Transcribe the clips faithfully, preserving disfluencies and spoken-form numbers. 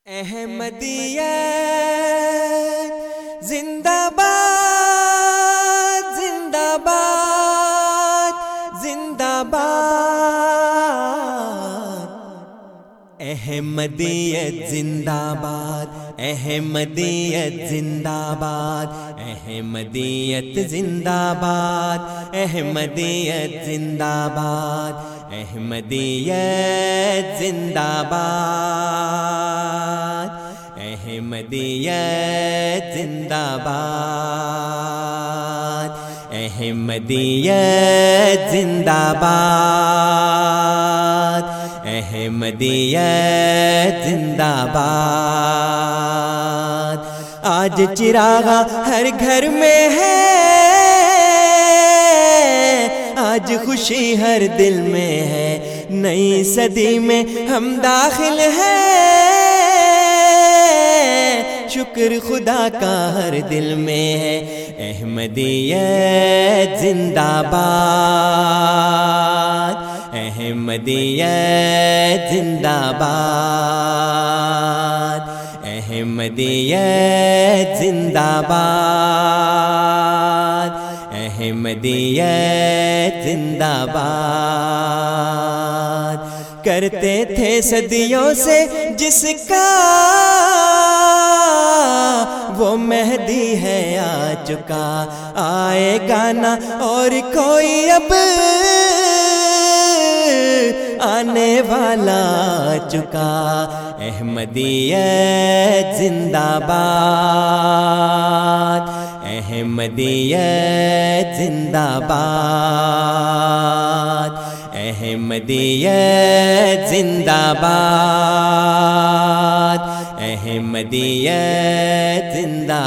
احمدیت زندہ باد زندہ باد زندہ باد احمدیت زندہ باد احمدیت زندہ باد احمدیت زندہ باد احمدیت زندہ باد احمدیت زندہ باد احمدیت زندہ باد احمدیت زندہ باد احمدیت زندہ باد آج چراغا ہر گھر میں ہے، آج خوشی ہر دل میں ہے، نئی صدی میں ہم داخل ہیں، شکر خدا کا ہر دل میں ہے۔ احمدیت زندہ باد احمدیت زندہ باد احمدیت زندہ باد احمدیت زندہ باد کرتے تھے صدیوں سے جس کا وہ مہدی ہے آ چکا، آئے گا نہ اور کوئی اب آنے والا آ چکا۔ احمدیت زندہ باد احمدیت زندہ باد احمدیت زندہ باد احمدیت زندہ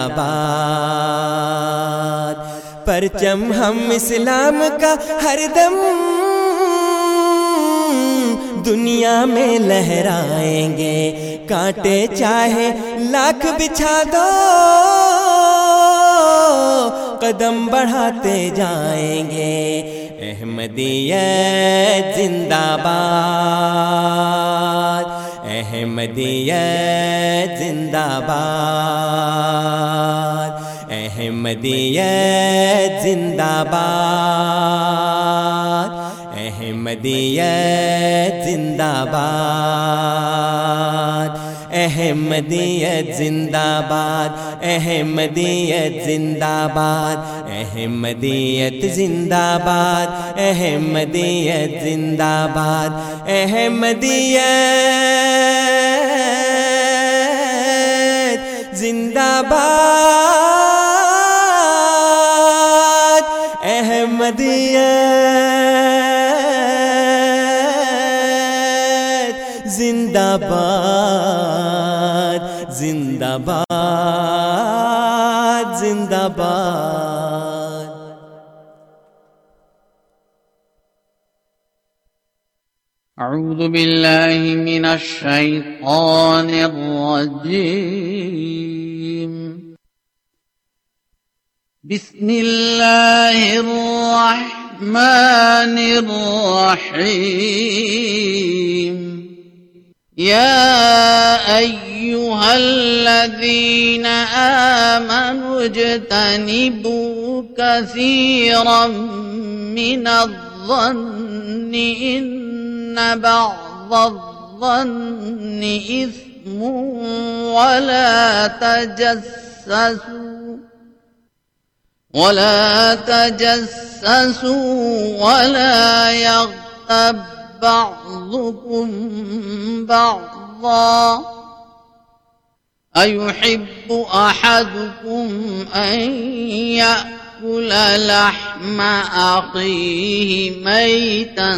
باد پرچم ہم اسلام کا ہر دم دنیا میں لہرائیں گے، کانٹے چاہے لاکھ بچھا دو قدم بڑھاتے جائیں گے۔ احمدیت زندہ باد احمدیت زندہ باد احمدیت زندہ باد احمدیت زندہ باد احمدیت زندہ باد احمدیت زندہ باد احمدیت زندہ باد احمدیت زندہ باد احمدیت زندہ باد احمدیت زندہ باد زندہ باد زندہ باد۔ اعوذ باللہ من الشیطان الرجیم، بسم اللہ الرحمن الرحیم، یا ایہا الذین آمنوا اجتنبوا کثیرا من الظن ان بعض الظن اثم ولا تجسسوا ولا تجسسوا ولا يغتب بعضكم بعضا أيحب أحدكم أن يأكل لحم أخيه ميتا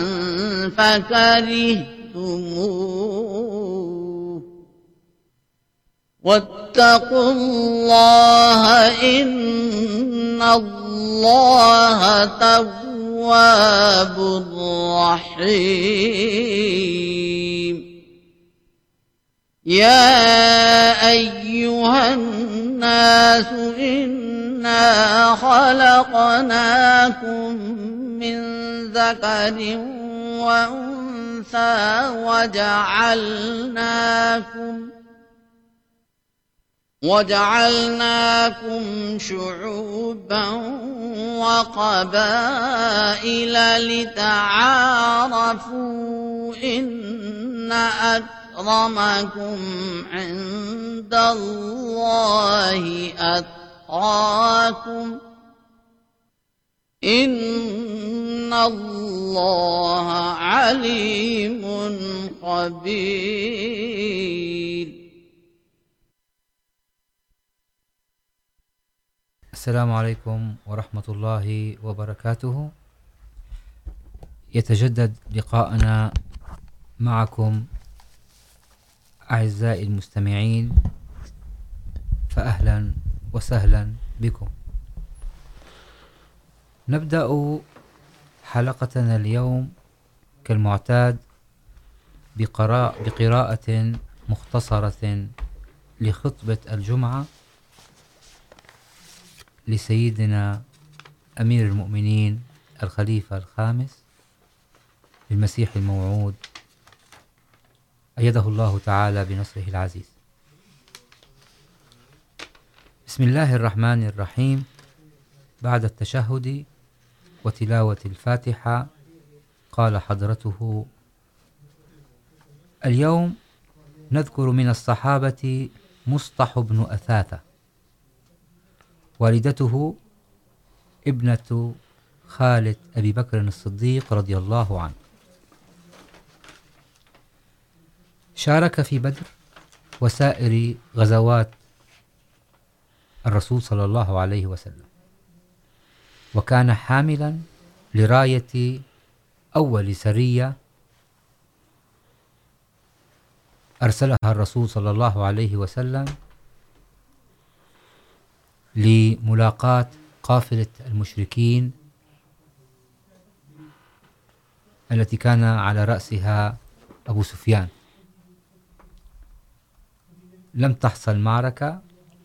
فكرهتموه واتقوا الله إن الله تواب رحيم۔ يا أيها الناس إنا خلقناكم من ذكر وأنثى وجعلناكم وجعلناكم شعوبا وقبائل لتعارفوا إن أكرمكم عند الله أتقاكم إن الله عليم خبير. السلام عليكم ورحمة الله وبركاته. يتجدد لقاءنا معكم أعزائي المستمعين، فأهلا وسهلا بكم. نبدأ حلقتنا اليوم كالمعتاد بقراءة, بقراءة مختصرة لخطبة الجمعة لسيدنا أمير المؤمنين الخليفة الخامس للمسيح الموعود أيده الله تعالى بنصره العزيز. بسم الله الرحمن الرحيم. بعد التشهد وتلاوة الفاتحة قال حضرته: اليوم نذكر من الصحابة مصطح بن أثاثة، والدته ابنة خالة أبي بكر الصديق رضي الله عنه، شارك في بدر وسائر غزوات الرسول صلى الله عليه وسلم، وكان حاملا لراية أول سرية أرسلها الرسول صلى الله عليه وسلم لملاقاة قافلة المشركين التي كان على رأسها أبو سفيان. لم تحصل معركة،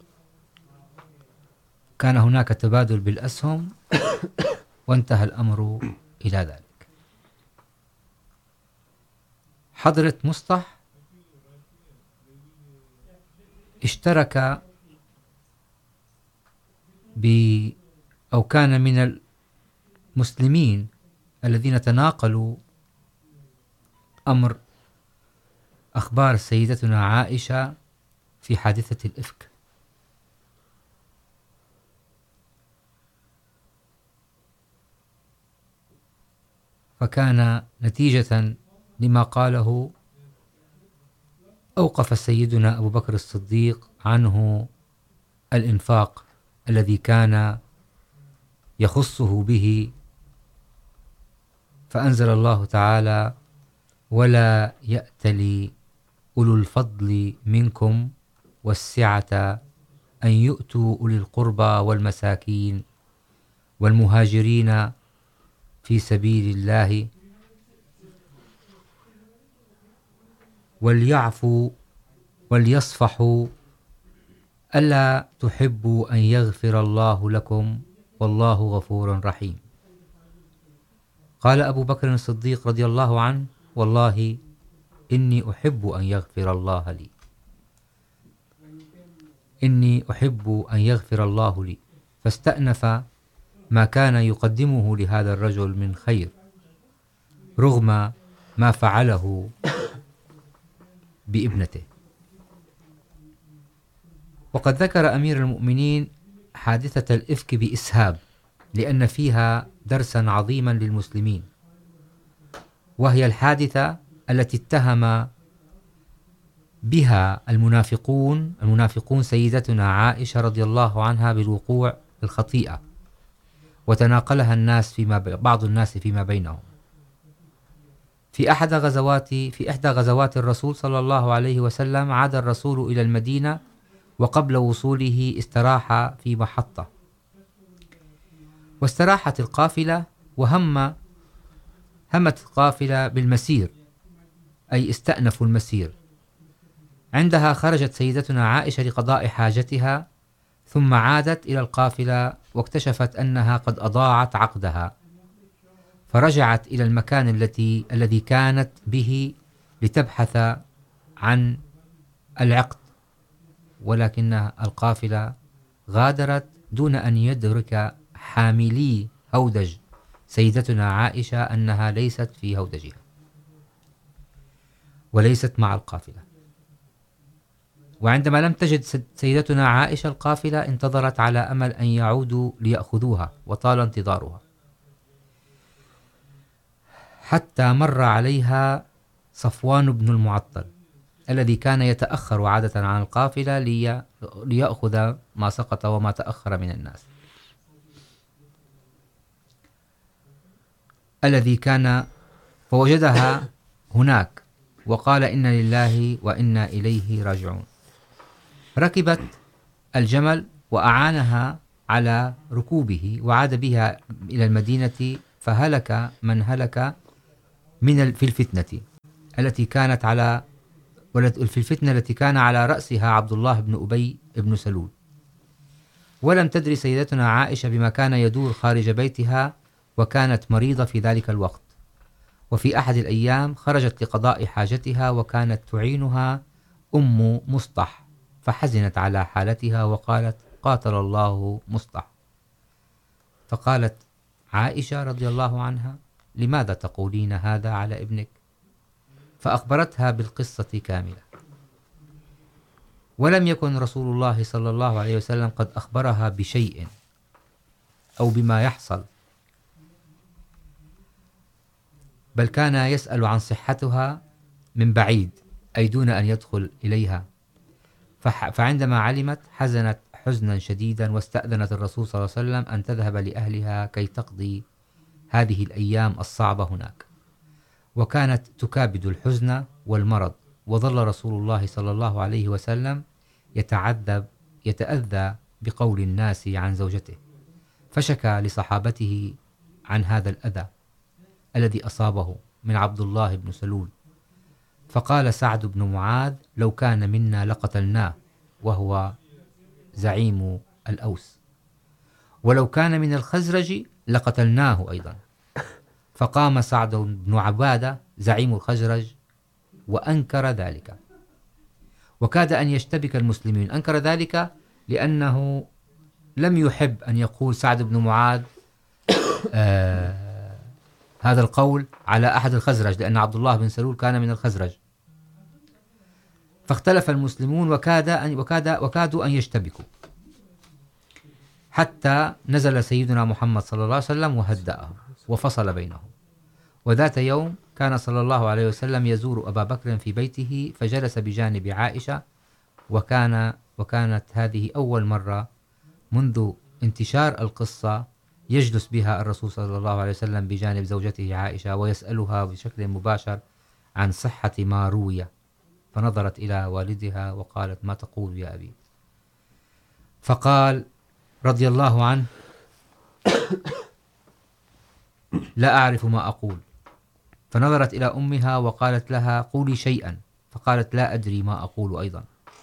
كان هناك تبادل بالأسهم وانتهى الأمر إلى ذلك. حضرة مصطح اشترك ب أو كان من المسلمين الذين تناقلوا أمر أخبار سيدتنا عائشة في حادثة الإفك. فكان نتيجة لما قاله أوقف سيدنا أبو بكر الصديق عنه الإنفاق الذي كان يخصه به، فأنزل الله تعالى: ولا يأتل أولو الفضل منكم والسعة أن يؤتوا أولي القربى والمساكين والمهاجرين في سبيل الله وليعفوا وليصفحوا ألا تحبوا أن يغفر الله لكم والله غفور رحيم. قال أبو بكر الصديق رضي الله عنه: والله إني أحب أن يغفر الله لي إني أحب أن يغفر الله لي فاستأنف ما كان يقدمه لهذا الرجل من خير رغم ما فعله بابنته. وقد ذكر أمير المؤمنين حادثة الإفك بإسهاب لأن فيها درسا عظيما للمسلمين، وهي الحادثة التي اتهم بها المنافقون المنافقون سيدتنا عائشة رضي الله عنها بالوقوع بالخطيئة، وتناقلها الناس فيما بعض الناس فيما بينهم. في أحد غزوات في إحدى غزوات الرسول صلى الله عليه وسلم عاد الرسول إلى المدينة، وقبل وصوله استراح في محطة، واستراحت القافلة وهم همت القافلة بالمسير، أي استأنفوا المسير. عندها خرجت سيدتنا عائشة لقضاء حاجتها، ثم عادت إلى القافلة واكتشفت أنها قد أضاعت عقدها، فرجعت إلى المكان التي الذي كانت به لتبحث عن العقد ولكن القافلة غادرت دون أن يدرك حاملي هودج سيدتنا عائشة أنها ليست في هودجها وليست مع القافلة. وعندما لم تجد سيدتنا عائشة القافلة انتظرت على أمل أن يعودوا ليأخذوها، وطال انتظارها حتى مر عليها صفوان بن المعطل الذي كان يتأخر عادة عن القافلة لي... ليأخذ ما سقط وما تأخر من الناس، الذي كان فوجدها هناك وقال إن لله وإنا إليه راجعون. ركبت الجمل وأعانها على ركوبه وعاد بها إلى المدينة، فهلك من هلك من في الفتنة التي كانت على في الفتنة التي كان على رأسها عبد الله بن أبي بن سلول. ولم تدري سيدتنا عائشة بما كان يدور خارج بيتها، وكانت مريضة في ذلك الوقت. وفي أحد الأيام خرجت لقضاء حاجتها وكانت تعينها أم مصطح، فحزنت على حالتها وقالت: قاتل الله مصطح. فقالت عائشة رضي الله عنها: لماذا تقولين هذا على ابنك؟ فأخبرتها بالقصة كاملة. ولم يكن رسول الله صلى الله عليه وسلم قد أخبرها بشيء أو بما يحصل، بل كان يسأل عن صحتها من بعيد، أي دون أن يدخل إليها. فعندما علمت حزنت حزنا شديدا، واستأذنت الرسول صلى الله عليه وسلم أن تذهب لأهلها كي تقضي هذه الأيام الصعبة هناك. وكانت تكابد الحزن والمرض، وظل رسول الله صلى الله عليه وسلم يتعذب يتأذى بقول الناس عن زوجته، فشكى لصحابته عن هذا الأذى الذي أصابه من عبد الله بن سلول. فقال سعد بن معاذ: لو كان منا لقتلناه، وهو زعيم الأوس، ولو كان من الخزرج لقتلناه أيضا. فقام سعد بن عبادة زعيم الخزرج وأنكر ذلك، وكاد أن يشتبك المسلمين. أنكر ذلك لأنه لم يحب أن يقول سعد بن معاذ آه هذا القول على أحد الخزرج، لأن عبد الله بن سلول كان من الخزرج. فاختلف المسلمون وكاد أن وكاد وكادوا أن يشتبكوا، حتى نزل سيدنا محمد صلى الله عليه وسلم وهدأهم وفصل بينهم. وذات يوم كان صلى الله عليه وسلم يزور أبا بكر في بيته، فجلس بجانب عائشة، وكان وكانت هذه أول مرة منذ انتشار القصة يجلس بها الرسول صلى الله عليه وسلم بجانب زوجته عائشة ويسألها بشكل مباشر عن صحة ما روي. فنظرت إلى والدها وقالت: ما تقول يا أبي؟ فقال رضي الله عنه: لا أعرف ما أقول. فنظرت إلى أمها وقالت لها: قولي شيئا. فقالت: لا أدري ما أقول أيضا.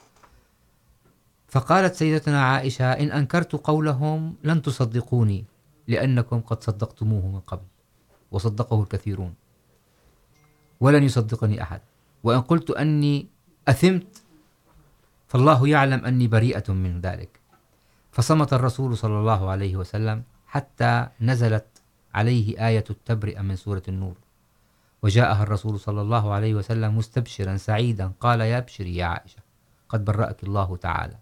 فقالت سيدتنا عائشة: إن أنكرت قولهم لن تصدقوني، لأنكم قد صدقتموه من قبل، وصدقه الكثيرون، ولن يصدقني أحد. وإن قلت أني أثمت فالله يعلم أني بريئة من ذلك. فصمت الرسول صلى الله عليه وسلم حتى نزلت عليه آية التبرئة من سورة النور، وجاءها الرسول صلى الله عليه وسلم مستبشرا سعيدا، قال: يا ابشري يا عائشة، قد برأك الله تعالى.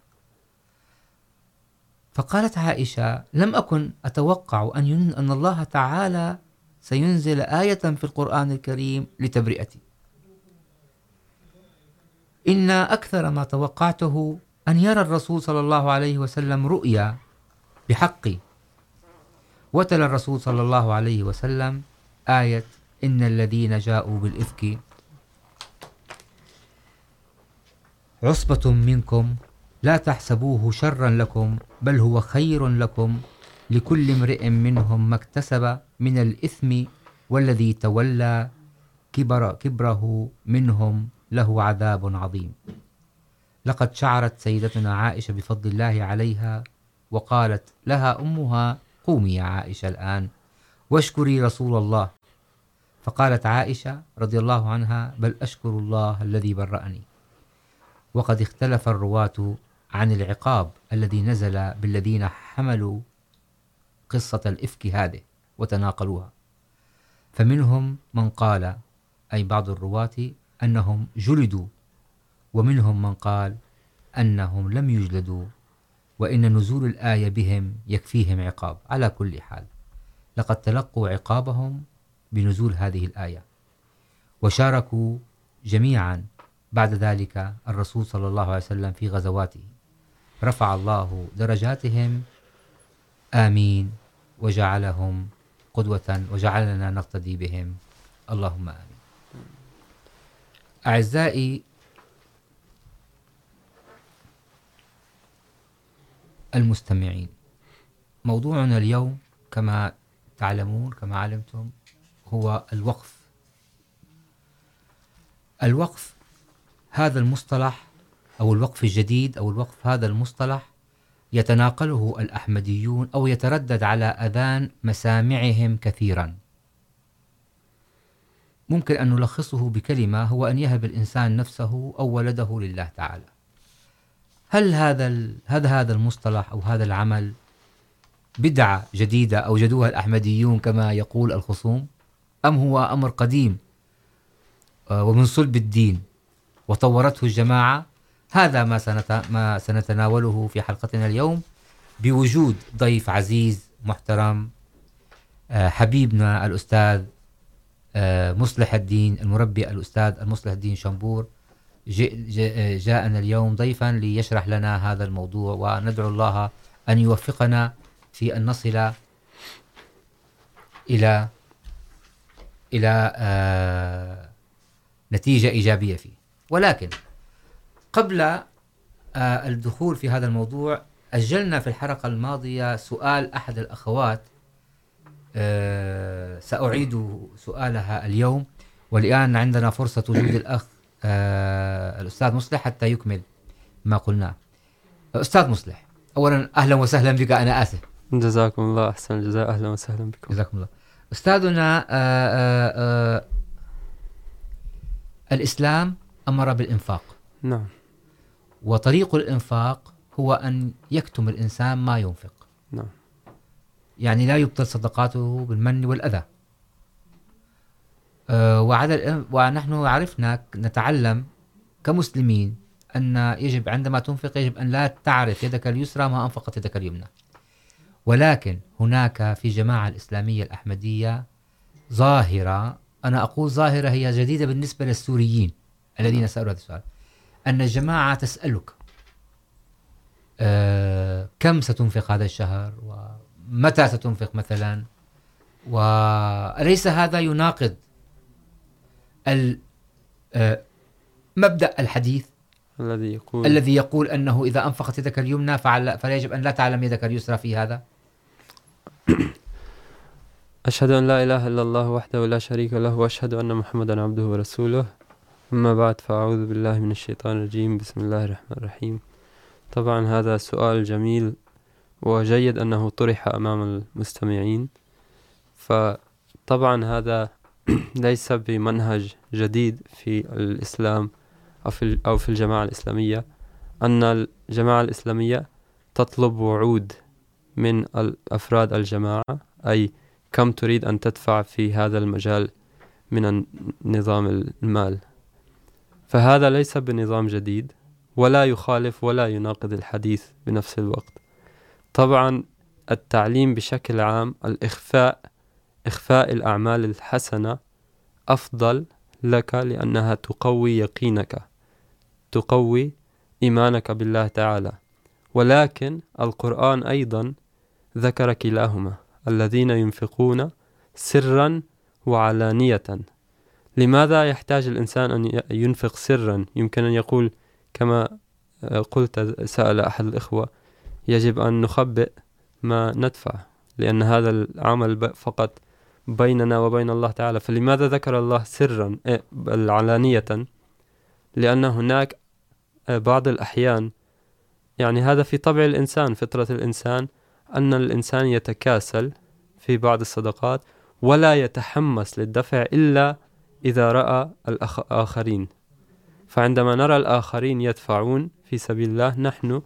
فقالت عائشة: لم أكن أتوقع أن ين... أن الله تعالى سينزل آية في القرآن الكريم لتبرئتي. إن أكثر ما توقعته أن يرى الرسول صلى الله عليه وسلم رؤيا بحقي. وتلا الرسول صلى الله عليه وسلم آية: إن الذين جاءوا بالإفك عصبة منكم لا تحسبوه شرا لكم بل هو خير لكم لكل امرئ منهم ما اكتسب من الإثم والذي تولى كبر كبره منهم له عذاب عظيم. لقد شعرت سيدتنا عائشة بفضل الله عليها، وقالت لها أمها: قومي يا عائشة الآن واشكري رسول الله. فقالت عائشة رضي الله عنها: بل أشكر الله الذي برأني. وقد اختلف الرواة عن العقاب الذي نزل بالذين حملوا قصة الإفك هذه وتناقلوها. فمنهم من قال، أي بعض الرواة، أنهم جلدوا، ومنهم من قال أنهم لم يجلدوا، وإن نزول الآية بهم يكفيهم عقاب. على كل حال لقد تلقوا عقابهم بنزول هذه الآية، وشاركوا جميعا بعد ذلك الرسول صلى الله عليه وسلم في غزواته، رفع الله درجاتهم آمين، وجعلهم قدوة وجعلنا نقتدي بهم، اللهم آمين. أعزائي المستمعين، موضوعنا اليوم كما تعلمون كما علمتم هو الوقف. الوقف هذا المصطلح أو الوقف الجديد أو الوقف هذا المصطلح يتناقله الأحمديون أو يتردد على أذان مسامعهم كثيرا. ممكن أن نلخصه بكلمة، هو أن يهب الإنسان نفسه أو ولده لله تعالى. هل هذا هذا هذا المصطلح أو هذا العمل بدعة جديدة أوجدوها الأحمديون كما يقول الخصوم، أم هو أمر قديم ومن صلب الدين وطورته الجماعة؟ هذا ما ما سنتناوله في حلقتنا اليوم بوجود ضيف عزيز محترم، حبيبنا الأستاذ مصلح الدين المربي، الأستاذ المصلح الدين شنبور جاءنا اليوم ضيفا ليشرح لنا هذا الموضوع، وندعو الله أن يوفقنا في أن نصل إلى إلى نتيجة إيجابية فيه. ولكن قبل الدخول في هذا الموضوع، أجلنا في الحلقة الماضية سؤال أحد الأخوات، سأعيد سؤالها اليوم، والآن عندنا فرصة وجود الأخ الأستاذ مصلح حتى يكمل ما قلناه. أستاذ مصلح، أولا أهلا وسهلا بك، أنا آسف. جزاكم الله أحسن الجزاء، أهلا وسهلا بكم. جزاكم الله. أستاذنا، آآ آآ الإسلام أمر بالإنفاق. نعم. وطريق الإنفاق هو أن يكتم الإنسان ما ينفق. نعم. يعني لا يبطل صدقاته بالمن والأذى. أه وعلى ونحن عرفنا نتعلم كمسلمين أن يجب عندما تنفق يجب أن لا تعرف يدك اليسرى ما أنفقت يدك اليمنى. ولكن هناك في الجماعة الإسلامية الأحمدية ظاهرة، أنا أقول ظاهرة هي جديدة بالنسبة للسوريين الذين سألوا هذا السؤال، أن الجماعة تسألك أه كم ستنفق هذا الشهر ومتى ستنفق مثلا، وليس هذا يناقض مبدأ الحديث الذي يقول الذي يقول أنه إذا أنفقت يدك اليمنى فلا يجب أن لا تعلم يدك اليسرى في هذا؟ أشهد أن لا إله إلا الله وحده لا شريك له، وأشهد أن محمدا عبده ورسوله. أما بعد، فأعوذ بالله من الشيطان الرجيم، بسم الله الرحمن الرحيم. طبعا هذا سؤال جميل وجيد أنه طرح أمام المستمعين. فطبعا هذا ليس بمنهج جديد في الإسلام أو في, أو في الجماعة الإسلامية، أن الجماعة الإسلامية تطلب وعود من أفراد الجماعة، أي كم تريد أن تدفع في هذا المجال من نظام المال. فهذا ليس بنظام جديد ولا يخالف ولا يناقض الحديث بنفس الوقت. طبعا التعليم بشكل عام، الإخفاء إخفاء الأعمال الحسنة أفضل لك، لأنها تقوي يقينك، تقوي إيمانك بالله تعالى. ولكن القرآن أيضا ذكر كلاهما، الذين ينفقون سرا وعلانية. لماذا يحتاج الإنسان أن ينفق سرا؟ يمكن أن يقول كما قلت، سأل أحد الإخوة، يجب أن نخبئ ما ندفع، لأن هذا العمل فقط بيننا وبين الله تعالى. فلماذا ذكر الله سرا علانية؟ لأن هناك بعض الأحيان، يعني هذا في طبع الإنسان، فطرة الإنسان، أن الإنسان يتكاسل في بعض الصدقات ولا يتحمس للدفع إلا إذا رأى الآخرين. فعندما نرى الآخرين يدفعون في سبيل الله، نحن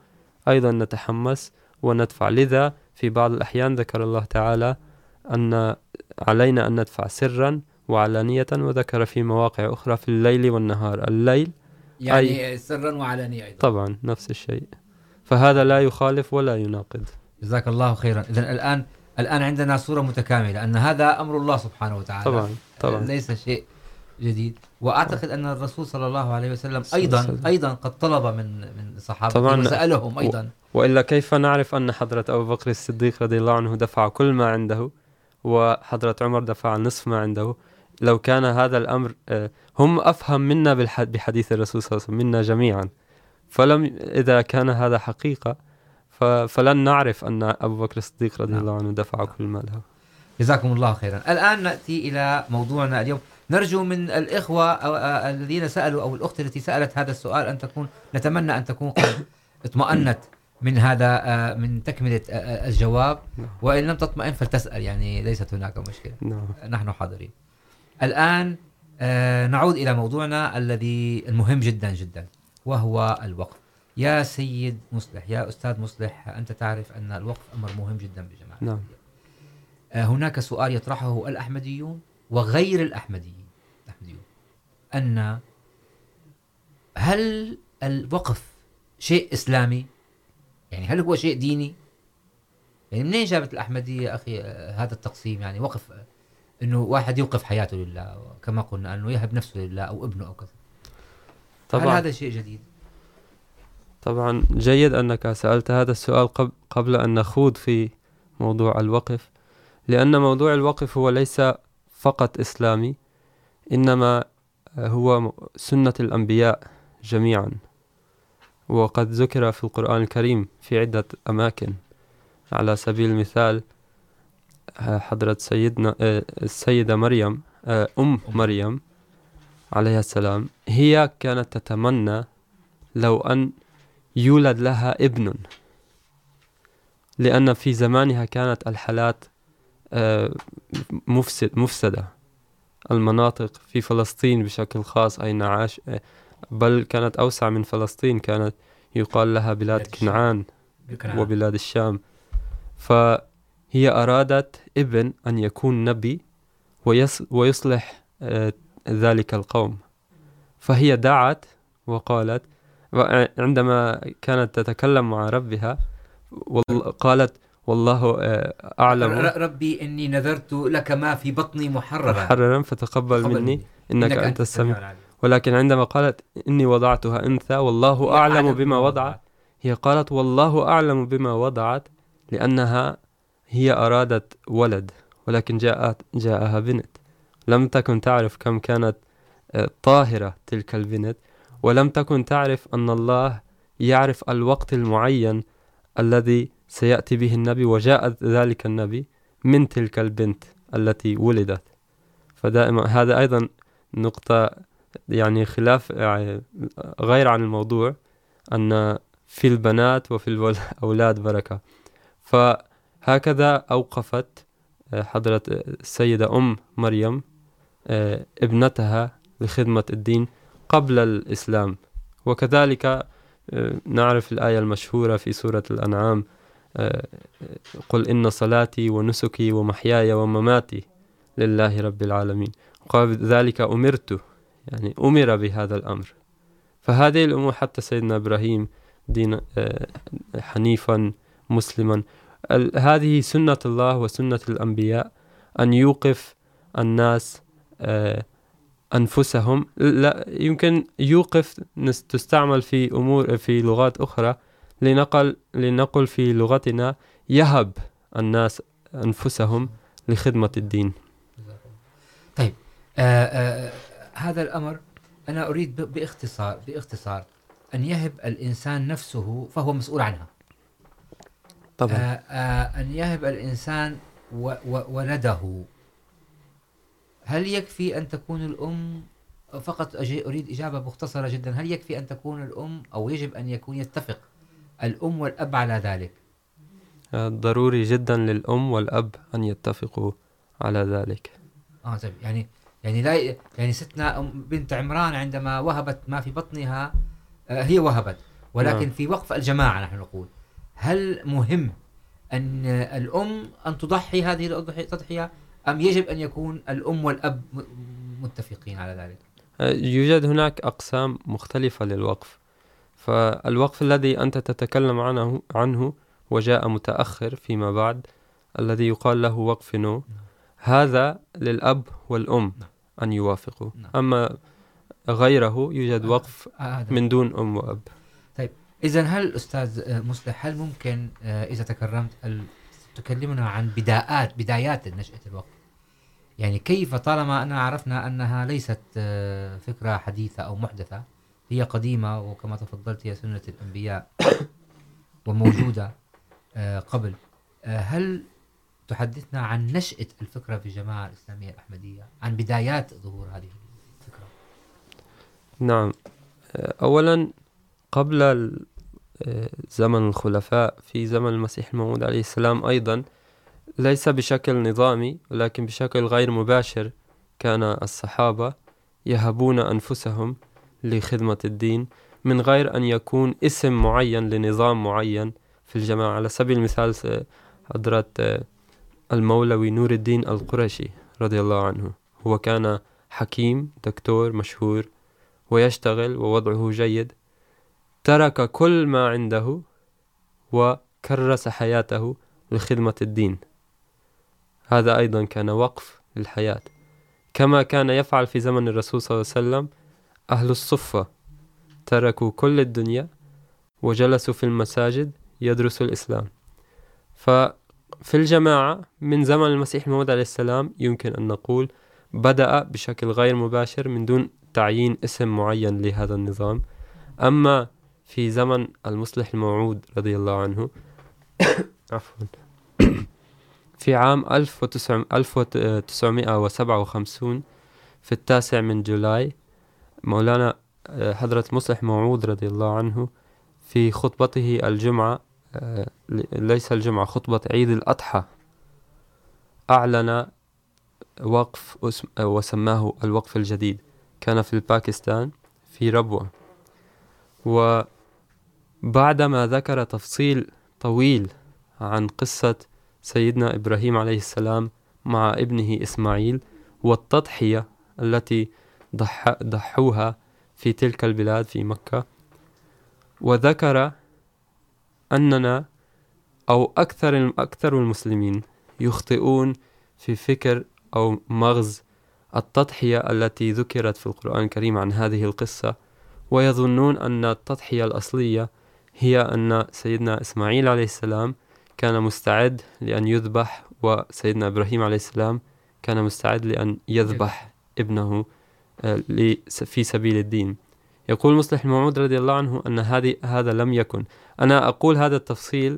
أيضا نتحمس وندفع. لذا في بعض الأحيان ذكر الله تعالى أن علينا أن ندفع سرا وعلانية، وذكر في مواقع أخرى في الليل والنهار. الليل يعني سرا وعلانية أيضا. طبعا نفس الشيء، فهذا لا يخالف ولا يناقض. جزاك الله خيرا. إذن الآن الآن عندنا صورة متكاملة أن هذا أمر الله سبحانه وتعالى، طبعا طبعا ليس شيء جديد. وأعتقد أن الرسول صلى الله عليه وسلم أيضا أيضا قد طلب من من صحابته وسألهم أيضا. وإلا كيف نعرف أن حضرة أبو بكر الصديق رضي الله عنه دفع كل ما عنده، وحضرة عمر دفع نصف ما عنده؟ لو كان هذا الأمر هم أفهم منا بحديث الرسول صلى الله عليه وسلم، منا جميعا، فلم إذا كان هذا حقيقة فلن نعرف أن أبو بكر الصديق رضي الله عنه دفع كل ما له. جزاكم الله خيرا. الآن نأتي إلى موضوعنا اليوم. نرجو من الإخوة الذين سألوا أو الأخت التي سألت هذا السؤال أن تكون، نتمنى أن تكون قد اطمأنت من هذا من تكملة الجواب، وإن لم تطمئن فلتسأل، يعني ليست هناك مشكلة، نحن حاضرين. الآن نعود إلى موضوعنا الذي المهم جدا جدا، وهو الوقف. يا سيد مصلح، يا أستاذ مصلح، أنت تعرف أن الوقف أمر مهم جدا بجماعة. نعم. هناك سؤال يطرحه الأحمديون وغير الأحمديين الأحمديون أن هل الوقف شيء إسلامي؟ يعني هل هو شيء ديني؟ يعني منين جابت الأحمدية أخي هذا التقسيم؟ يعني وقف إنه واحد يوقف حياته لله، كما قلنا أنه يهب نفسه لله أو ابنه أو كذا. طبعا. هل هذا شيء جديد؟ طبعا جيد أنك سألت هذا السؤال قبل أن نخوض في موضوع الوقف، لأن موضوع الوقف هو ليس فقط إسلامي، إنما هو سنة الأنبياء جميعا، وقد ذكر في القرآن الكريم في عدة أماكن. على سبيل المثال حضرة سيدنا السيدة مريم أم مريم عليها السلام، هي كانت تتمنى لو أن يولد لها ابن، لأن في زمانها كانت الحالات مفسد مفسدة، المناطق في فلسطين بشكل خاص أين عاش، بل كانت أوسع من فلسطين، كانت يقال لها بلاد كنعان وبلاد الشام. فهي أرادت ابن أن يكون نبي ويصلح ذلك القوم، فهي دعت وقالت، عندما كانت تتكلم مع ربها قالت والله أعلم ربي إني نذرت لك ما في بطني محررا محررا فتقبل مني, مني إنك, إنك أنت السميع. ولكن عندما قالت إني وضعتها أنثى والله أعلم بما وضعت، هي قالت والله أعلم بما وضعت لأنها هي أرادت ولد، ولكن جاءت جاءها بنت. لم تكن تعرف كم كانت طاهرة تلك البنت، ولم تكن تعرف أن الله يعرف الوقت المعين الذي سيأتي به النبي، وجاء ذلك النبي من تلك البنت التي ولدت. فدائما هذا أيضا نقطة يعني خلاف يعني غير عن الموضوع، أن في البنات وفي الأولاد بركة. فهكذا أوقفت حضرة السيدة أم مريم ابنتها لخدمة الدين قبل الإسلام. وكذلك نعرف الآية المشهورة في سورة الأنعام، قل إن صلاتي ونسكي ومحياي ومماتي لله رب العالمين، قال ذلك أمرت، يعني أمر بهذا الأمر. فهذه الأمور حتى سيدنا إبراهيم دين حنيفا مسلما، هذه سنة الله وسنة الأنبياء أن يوقف الناس أنفسهم. لا يمكن يوقف تستعمل في أمور في لغات أخرى، لنقل لنقل في لغتنا يهب الناس أنفسهم لخدمة الدين. طيب آآ آآ هذا الأمر أنا أريد باختصار باختصار أن يهب الإنسان نفسه فهو مسؤول عنها. طبعا. آآ أن يهب الإنسان ولده، هل يكفي أن تكون الأم فقط؟ أريد إجابة مختصرة جدا. هل يكفي أن تكون الأم أو يجب أن يكون يتفق الأم والأب على ذلك؟ ضروري جدا للأم والأب أن يتفقوا على ذلك. آه طيب، يعني يعني لا يعني ستنا بنت عمران عندما وهبت ما في بطنها، آه هي وهبت ولكن نعم. في وقف الجماعة نحن نقول هل مهم أن الأم أن تضحي هذه التضحية أم يجب أن يكون الأم والأب متفقين على ذلك؟ يوجد هناك أقسام مختلفة للوقف. فالوقف الذي أنت تتكلم عنه عنه وجاء متأخر فيما بعد الذي يقال له وقف نو، هذا للأب والأم أن يوافقوا. أما غيره يوجد وقف من دون أم وأب. طيب إذن هل أستاذ مصلح هل ممكن إذا تكرمت تكلمنا عن بدايات بدايات نشأة الوقف؟ يعني كيف طالما أننا عرفنا أنها ليست فكرة حديثة أو محدثة، هي قديمة وكما تفضلت هي سنة الأنبياء وموجودة قبل، هل تحدثنا عن نشأة الفكرة في الجماعة الإسلامية الأحمدية، عن بدايات ظهور هذه الفكرة؟ نعم، أولا قبل زمن الخلفاء في زمن المسيح الموعود عليه السلام أيضا ليس بشكل نظامي ولكن بشكل غير مباشر كان الصحابة يهبون أنفسهم لخدمة الدين من غير أن يكون اسم معين لنظام معين في الجماعة. على سبيل المثال حضرة المولوي نور الدين القرشي رضي الله عنه، هو كان حكيم دكتور مشهور ويشتغل ووضعه جيد، ترك كل ما عنده وكرس حياته لخدمة الدين. هذا أيضا كان وقف للحياة، كما كان يفعل في زمن الرسول صلى الله عليه وسلم أهل الصفة، تركوا كل الدنيا وجلسوا في المساجد يدرسوا الإسلام. ففي الجماعة من زمن المسيح الموعود عليه السلام يمكن أن نقول بدأ بشكل غير مباشر من دون تعيين اسم معين لهذا النظام. أما في زمن المصلح الموعود رضي الله عنه عفوا في عام ألف وتسعمائة وسبعة وخمسين في التاسع من جولاي، مولانا حضرة مصلح موعود رضي الله عنه في خطبته الجمعة، ليس الجمعة، خطبة عيد الأضحى، أعلن وقف وسماه الوقف الجديد. كان في باكستان في ربوة، وبعدما ذكر تفصيل طويل عن قصة سيدنا إبراهيم عليه السلام مع ابنه إسماعيل والتضحية التي ضح ضحوها في تلك البلاد في مكة، وذكر أننا أو أكثر أكثر المسلمين يخطئون في فكر أو مغز التضحية التي ذكرت في القرآن الكريم عن هذه القصة، ويظنون أن التضحية الأصلية هي أن سيدنا إسماعيل عليه السلام كان مستعد لأن يذبح، وسيدنا إبراهيم عليه السلام كان مستعد لأن يذبح ابنه في سبيل الدين. يقول مصلح الموعود رضي الله عنه أن هذه هذا لم يكن. أنا أقول هذا التفصيل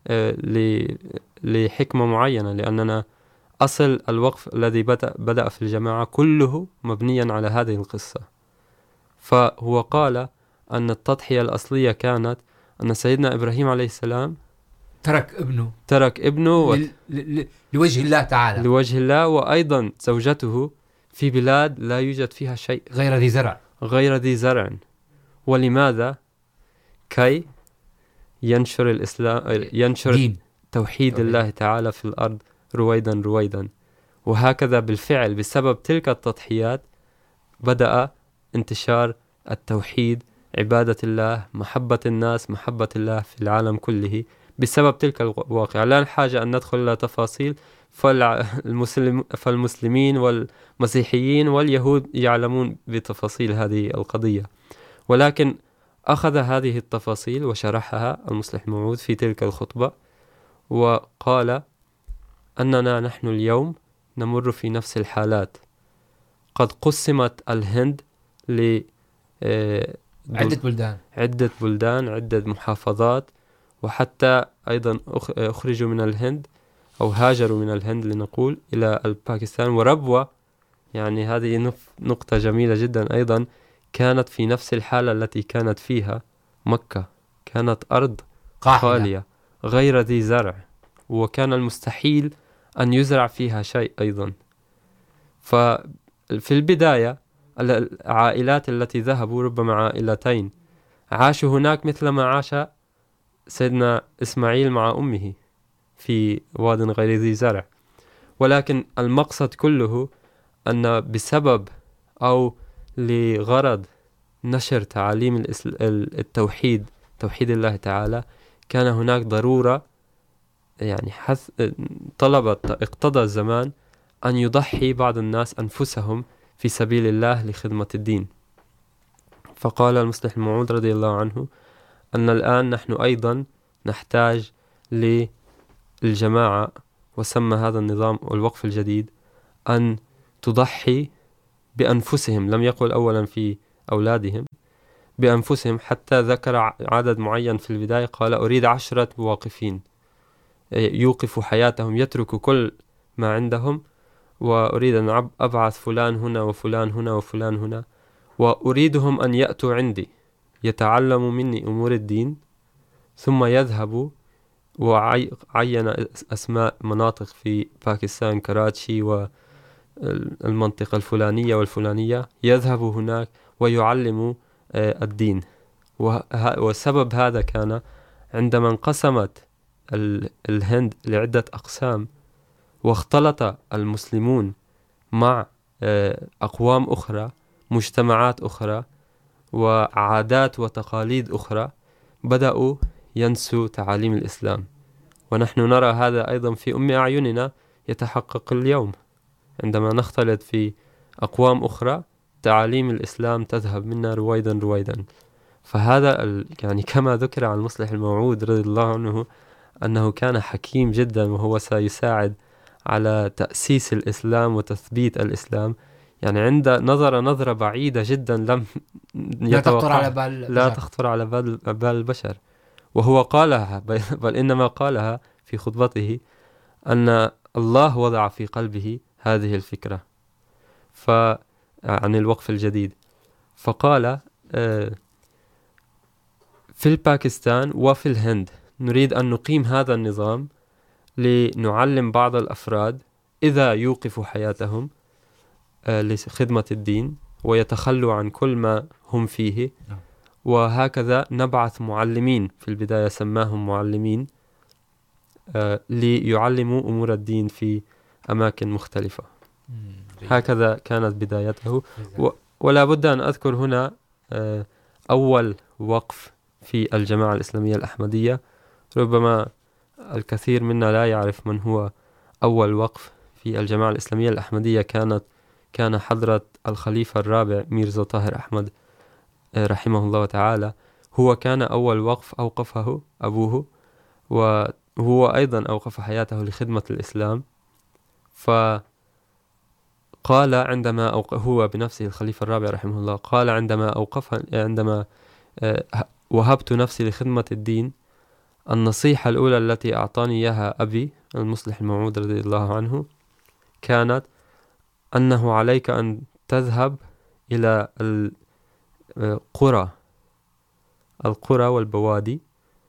لحكمة معينة، لأننا أصل الوقف الذي بدأ, بدأ في الجماعة كله مبنيا على هذه القصة. فهو قال أن التضحية الأصلية كانت أن سيدنا إبراهيم عليه السلام ترك ابنه ترك ابنه و... ل... ل... لوجه الله تعالى، لوجه الله، وأيضا زوجته في بلاد لا يوجد فيها شيء غير ذي زرع غير ذي زرع. ولماذا؟ كي ينشر الإسلام، ينشر دين. توحيد أوكي. الله تعالى في الأرض رويدا رويدا. وهكذا بالفعل بسبب تلك التضحيات بدأ انتشار التوحيد، عبادة الله، محبة الناس، محبة الله في العالم كله بسبب تلك الواقع. لا حاجة أن ندخل إلى تفاصيل، فالمسلم فالمسلمين والمسيحيين واليهود يعلمون بتفاصيل هذه القضية، ولكن أخذ هذه التفاصيل وشرحها المصلح الموعود في تلك الخطبة، وقال أننا نحن اليوم نمر في نفس الحالات. قد قسمت الهند ل عدة بلدان عدة بلدان عدة محافظات، وحتى أيضا أخرجوا من الهند أو هاجروا من الهند لنقول إلى باكستان. وربوة، يعني هذه نقطة جميلة جدا أيضا، كانت في نفس الحالة التي كانت فيها مكة، كانت أرض خالية غير ذي زرع، وكان المستحيل أن يزرع فيها شيء أيضا. ففي البداية العائلات التي ذهبوا ربما عائلتين عاشوا هناك مثل ما عاش سيدنا إسماعيل مع أمه في واد غير ذي زرع. ولكن المقصد كله أن بسبب أو لغرض نشر تعاليم التوحيد، توحيد الله تعالى، كان هناك ضرورة، يعني حث طلبت اقتضى الزمان أن يضحي بعض الناس أنفسهم في سبيل الله لخدمة الدين. فقال المصلح الموعود رضي الله عنه أن الآن نحن أيضا نحتاج للجماعة، وسمى هذا النظام والوقف الجديد أن تضحي بأنفسهم، لم يقل أولا في أولادهم، بأنفسهم، حتى ذكر عدد معين في البداية، قال أريد عشرة واقفين يوقف حياتهم، يترك كل ما عندهم، وأريد أن أبعث فلان هنا وفلان هنا وفلان هنا، وأريدهم أن يأتوا عندي يتعلموا مني أمور الدين، ثم يذهبوا، وعين أسماء مناطق في باكستان، كراتشي والمنطقة الفلانية والفلانية، يذهبوا هناك ويعلموا الدين. وسبب هذا كان عندما انقسمت الهند لعدة أقسام، واختلط المسلمون مع أقوام أخرى، مجتمعات أخرى، وعادات وتقاليد أخرى، بدأوا ينسوا تعاليم الإسلام. ونحن نرى هذا أيضا في أم أعيننا يتحقق اليوم، عندما نختلط في أقوام أخرى تعاليم الإسلام تذهب منا رويدا رويدا. فهذا يعني كما ذكر عن المصلح الموعود رضي الله عنه أنه كان حكيم جدا، وهو سيساعد على تأسيس الإسلام وتثبيت الإسلام. يعني عند نظر نظرة بعيدة جدا لم لا تخطر على بال لا تخطر على بال, بال البشر، وهو قالها، بل إنما قالها في خطبته أن الله وضع في قلبه هذه الفكرة ف عن الوقف الجديد. فقال في الباكستان وفي الهند نريد أن نقيم هذا النظام لنعلم بعض الأفراد إذا يوقفوا حياتهم لخدمة الدين ويتخلوا عن كل ما هم فيه، وهكذا نبعث معلمين، في البداية سماهم معلمين، ليعلموا أمور الدين في أماكن مختلفة. هكذا كانت بدايته. ولا بد أن أذكر هنا أول وقف في الجماعة الإسلامية الأحمدية. ربما الكثير منا لا يعرف من هو أول وقف في الجماعة الإسلامية الأحمدية. كانت كان حضرة الخليفة الرابع ميرزا طاهر أحمد رحمه الله تعالى، هو كان أول وقف أوقفه أبوه، وهو أيضا أوقف حياته لخدمة الإسلام. فقال عندما أوقف هو بنفسه الخليفة الرابع رحمه الله، قال عندما أوقف عندما وهبت نفسي لخدمة الدين، النصيحة الأولى التي أعطاني إياها أبي المصلح الموعود رضي الله عنه كانت أنه عليك أن تذهب إلى القرى القرى والبوادي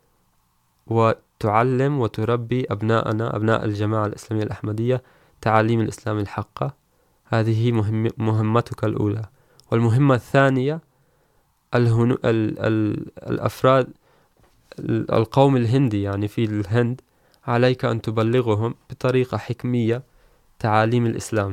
وتعلم وتربي أبناءنا أبناء الجماعة الإسلامية الأحمدية تعاليم الإسلام الحقة. هذه مهم مهمتك الأولى. والمهمة الثانية الهنو ال ال الأفراد القوم الهندي، يعني في الهند، عليك أن تبلغهم بطريقة حكمية تعاليم الإسلام.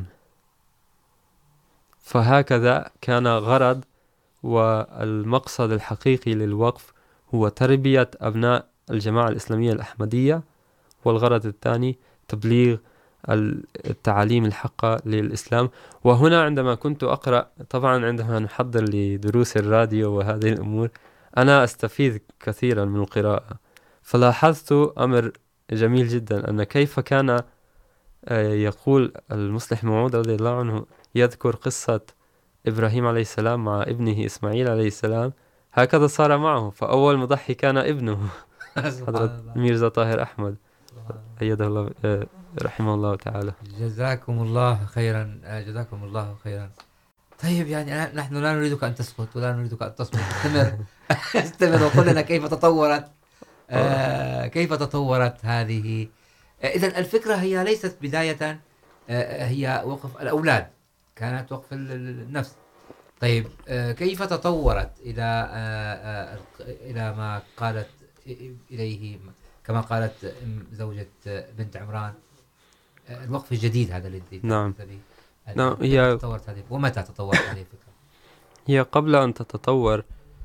فهكذا كان غرض والمقصد الحقيقي للوقف هو تربية أبناء الجماعة الإسلامية الأحمدية، والغرض الثاني تبليغ التعاليم الحقة للإسلام. وهنا عندما كنت أقرأ، طبعا عندما نحضر لدروس الراديو وهذه الأمور، أنا أستفيد كثيرا من القراءة، فلاحظت أمر جميل جدا، أن كيف كان يقول المصلح الموعود رضي الله عنه يذكر قصة إبراهيم عليه السلام مع ابنه إسماعيل عليه السلام، هكذا صار معه. فأول مضحي كان ابنه حضرة ميرزا طاهر أحمد أيده الله رحمه الله تعالى. جزاكم الله خيرا، جزاكم الله خيرا. طيب، يعني نحن لا نريدك أن تسكت ولا نريدك أن تصمت، استمر استمر وقل لنا كيف تطورت آه كيف تطورت هذه. إذن الفكرة هي ليست بداية آه هي وقف الأولاد، كانت وقف النفس. طيب كيف تطورت إلى إلى ما قالت إليه كما قالت زوجة بنت عمران الوقف الجديد هذا الذي نعم نعم هي تطورت هذه ومتى تطورت هذه الفكرة؟ هي قبل أن تتطور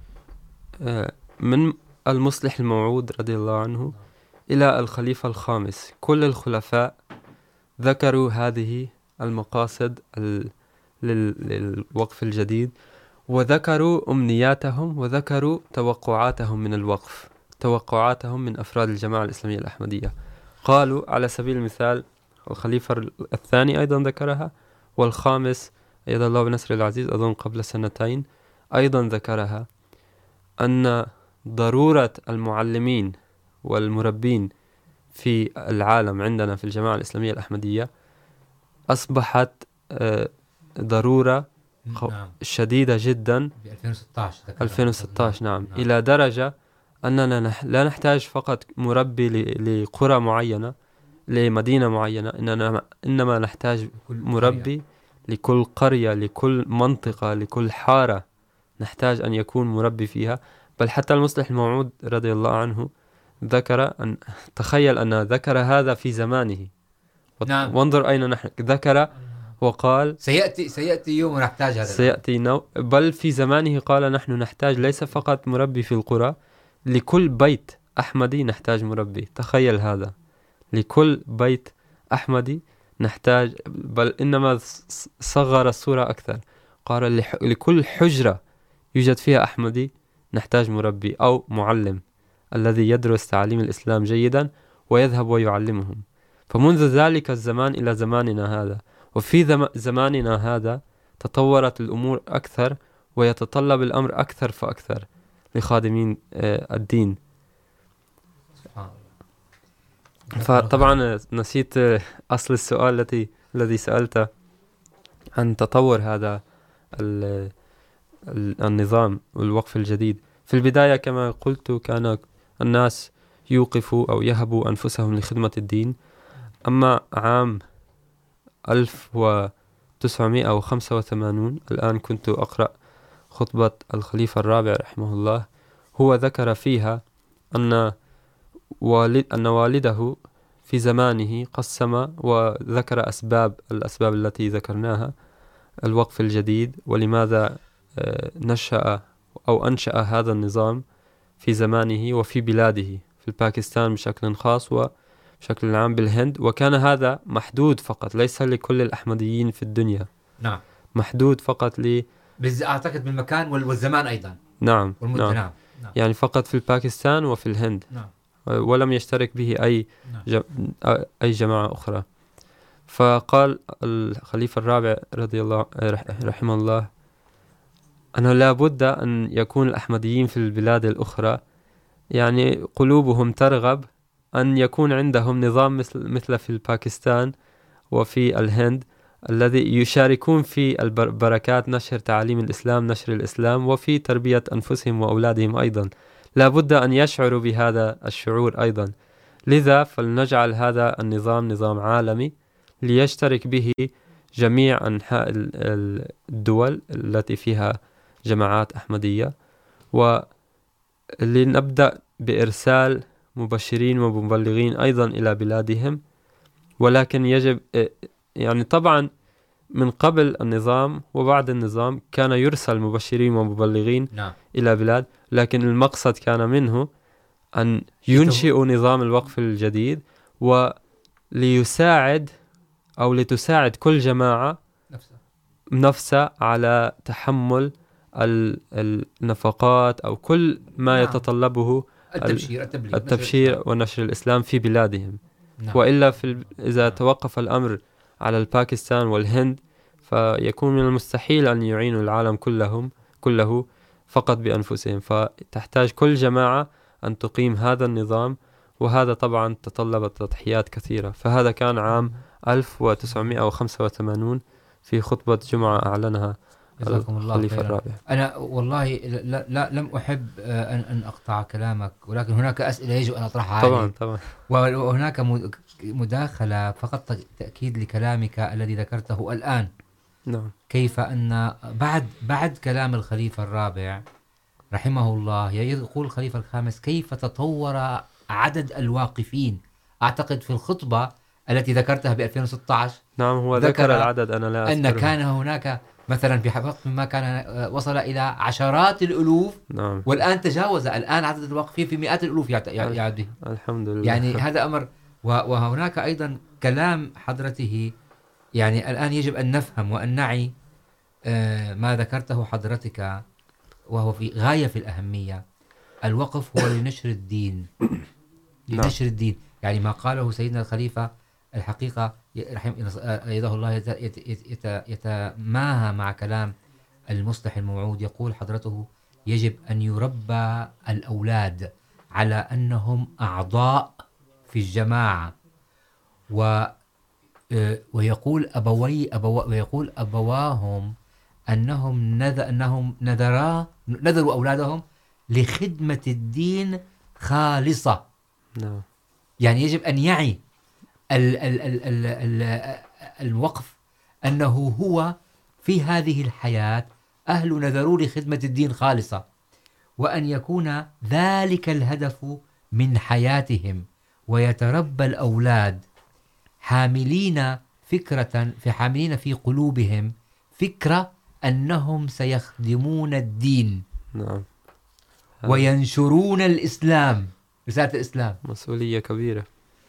من المصلح الموعود رضي الله عنه إلى الخليفة الخامس كل الخلفاء ذكروا هذه المقاصد للوقف الجديد، وذكروا أمنياتهم وذكروا توقعاتهم من الوقف، توقعاتهم من أفراد الجماعة الإسلامية الأحمدية. قالوا على سبيل المثال الخليفة الثاني أيضا ذكرها، والخامس أيد الله بنصر العزيز أظن قبل سنتين أيضا ذكرها، أن ضرورة المعلمين والمربين في العالم عندنا في الجماعة الإسلامية الأحمدية أصبحت ضرورة نعم. شديدة جدا ب ألفين وستة عشر ألفين وستة عشر نعم. نعم إلى درجة أننا نح... لا نحتاج فقط مربي ل... لقرى معينة لمدينة معينة، إننا إنما نحتاج مربي قرية. لكل قرية، لكل منطقة، لكل حارة نحتاج أن يكون مربي فيها. بل حتى المصلح الموعود رضي الله عنه ذكر أن تخيل أن ذكر هذا في زمانه. نعم. وانظر أين نحن، ذكر وقال سيأتي سيأتي يوم نحتاج هذا، سيأتي نو... بل في زمانه قال نحن نحتاج ليس فقط مربي في القرى، لكل بيت أحمدي نحتاج مربي. تخيل هذا، لكل بيت أحمدي نحتاج، بل إنما صغر الصورة أكثر، قال لح... لكل حجرة يوجد فيها أحمدي نحتاج مربي أو معلم الذي يدرس تعاليم الإسلام جيدا ويذهب ويعلمهم. فمنذ ذلك الزمان إلى زماننا هذا، وفي زم... زماننا هذا تطورت الأمور أكثر ويتطلب الأمر أكثر فأكثر لخادمين الدين. فطبعا نسيت أصل السؤال التي الذي سألته عن تطور هذا ال... النظام والوقف الجديد. في البداية كما قلت كان الناس يوقفوا أو يهبوا أنفسهم لخدمة الدين، أما عام ألف وتسعمائة وخمسة وثمانين الآن كنت أقرأ خطبة الخليفة الرابع رحمه الله، هو ذكر فيها أن والد أن والده في زمانه قسم وذكر أسباب الأسباب التي ذكرناها الوقف الجديد، ولماذا نشأ أو أنشأ هذا النظام في زمانه وفي بلاده في الباكستان بشكل خاص وبشكل عام بالهند. وكان هذا محدود فقط، ليس لكل الأحمديين في الدنيا. نعم. محدود فقط ل بز... أعتقد بالمكان والزمان أيضا. نعم. والمدة. نعم. نعم. نعم. يعني فقط في الباكستان وفي الهند. نعم. ولم يشترك به أي نعم. ج... أي جماعة أخرى. فقال الخليفة الرابع رضي الله رحمه الله أنه لا بد أن يكون الأحمديين في البلاد الأخرى يعني قلوبهم ترغب أن يكون عندهم نظام مثل مثل في الباكستان وفي الهند، الذي يشاركون في البركات، نشر تعاليم الإسلام، نشر الإسلام، وفي تربية أنفسهم وأولادهم أيضا. لا بد أن يشعروا بهذا الشعور أيضا. لذا فلنجعل هذا النظام نظام عالمي ليشترك به جميع أنحاء الدول التي فيها جماعات أحمدية، ولنبدأ بإرسال مبشرين ومبلغين أيضا إلى بلادهم. ولكن يجب يعني طبعا من قبل النظام وبعد النظام كان يرسل مبشرين ومبلغين نعم. إلى بلاد، لكن المقصد كان منه أن ينشئ نظام الوقف الجديد وليساعد أو لتساعد كل جماعة نفسها نفسها على تحمل النفقات أو كل ما نعم. يتطلبه التبشير, التبليغ التبشير ونشر الإسلام في بلادهم. نعم. وإلا في ال... إذا نعم. توقف الأمر على الباكستان والهند فيكون من المستحيل أن يعينوا العالم كلهم كله فقط بأنفسهم، فتحتاج كل جماعة أن تقيم هذا النظام، وهذا طبعا تطلب تضحيات كثيرة. فهذا كان عام ألف وتسعمائة وخمسة وثمانين في خطبة جمعة أعلنها الخليفة الرابع. أنا والله لا, لا لم أحب أن, أن أقطع كلامك، ولكن هناك أسئلة يجب أن أطرحها طبعا عليك. طبعا. وهناك مداخلة فقط تأكيد لكلامك الذي ذكرته الآن. نعم. كيف أن بعد بعد كلام الخليفة الرابع رحمه الله يقول الخليفة الخامس كيف تطور عدد الواقفين. أعتقد في الخطبة التي ذكرتها ب ألفين وستة عشر نعم هو ذكر ذكر العدد أنا لا أذكره. أن كان هناك مثلا في وقت ما كان وصل إلى عشرات الألوف. نعم. والآن تجاوز، الآن عدد الواقفين في مئات الألوف يعد. الحمد لله. يعني هذا أمر. وهناك أيضا كلام حضرته، يعني الآن يجب أن نفهم وأن نعي ما ذكرته حضرتك وهو في غاية في الأهمية. الوقف هو لنشر الدين، لنشر الدين. يعني ما قاله سيدنا الخليفة الحقيقة رحمه أيده الله يتماهى مع كلام المصلح الموعود. يقول حضرته يجب أن يربى الأولاد على أنهم أعضاء في الجماعة، و ويقول أبوي أبو ويقول أبواهم أنهم نذ أنهم نذرا نذروا أولادهم لخدمة الدين خالصة. نعم. يعني يجب أن يعي ال ال ال ال ال الوقف أنه هو في هذه الحياة أهل نذروا لخدمة الدين خالصة، وأن يكون ذلك الهدف من حياتهم، ويتربى الأولاد حاملين فكرة في حاملين في قلوبهم فكرة أنهم سيخدمون الدين. نعم. وينشرون الإسلام، رسالة الإسلام. مسؤولية كبيرة.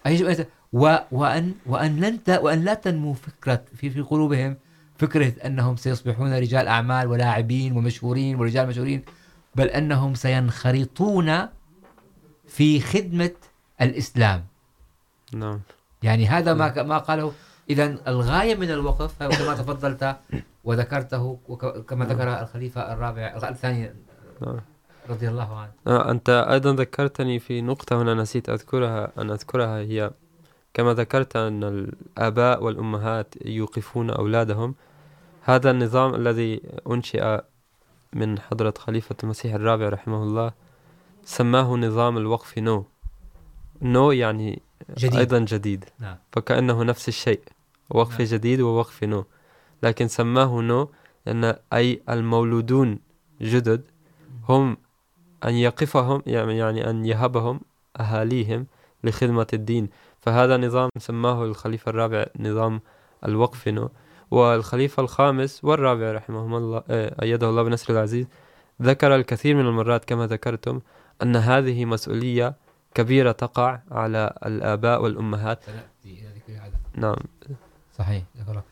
و وأن وأن لن وأن لا تنمو فكرة في في قلوبهم فكرة أنهم سيصبحون رجال أعمال ولاعبين ومشهورين ورجال مشهورين، بل أنهم سينخرطون في خدمة الإسلام. نعم. يعني هذا ما ما قاله. إذن الغاية من الوقف كما تفضلت وذكرته وكما ذكر الخليفة الرابع الثاني رضي الله عنه. أنت أيضا ذكرتني في نقطة هنا نسيت أذكرها أن أذكرها هي كما ذكرت أن الآباء والأمهات يوقفون أولادهم. هذا النظام الذي أنشئ من حضرة خليفة المسيح الرابع رحمه الله سماه نظام الوقف نو. نو يعني جديد. أيضا جديد. نعم. فكأنه نفس الشيء، وقف نعم. جديد ووقف نو، لكن سماه نو لأن أي المولودون جدد هم أن يقفهم يعني أن يهبهم أهاليهم لخدمة الدين. فهذا نظام سماه الخليفة الرابع نظام الوقف نو. والخليفة الخامس والرابع رحمهم الله أيده الله بنصر العزيز ذكر الكثير من المرات كما ذكرتم أن هذه مسؤولية كبيرة تقع على الآباء والأمهات. نعم صحيح.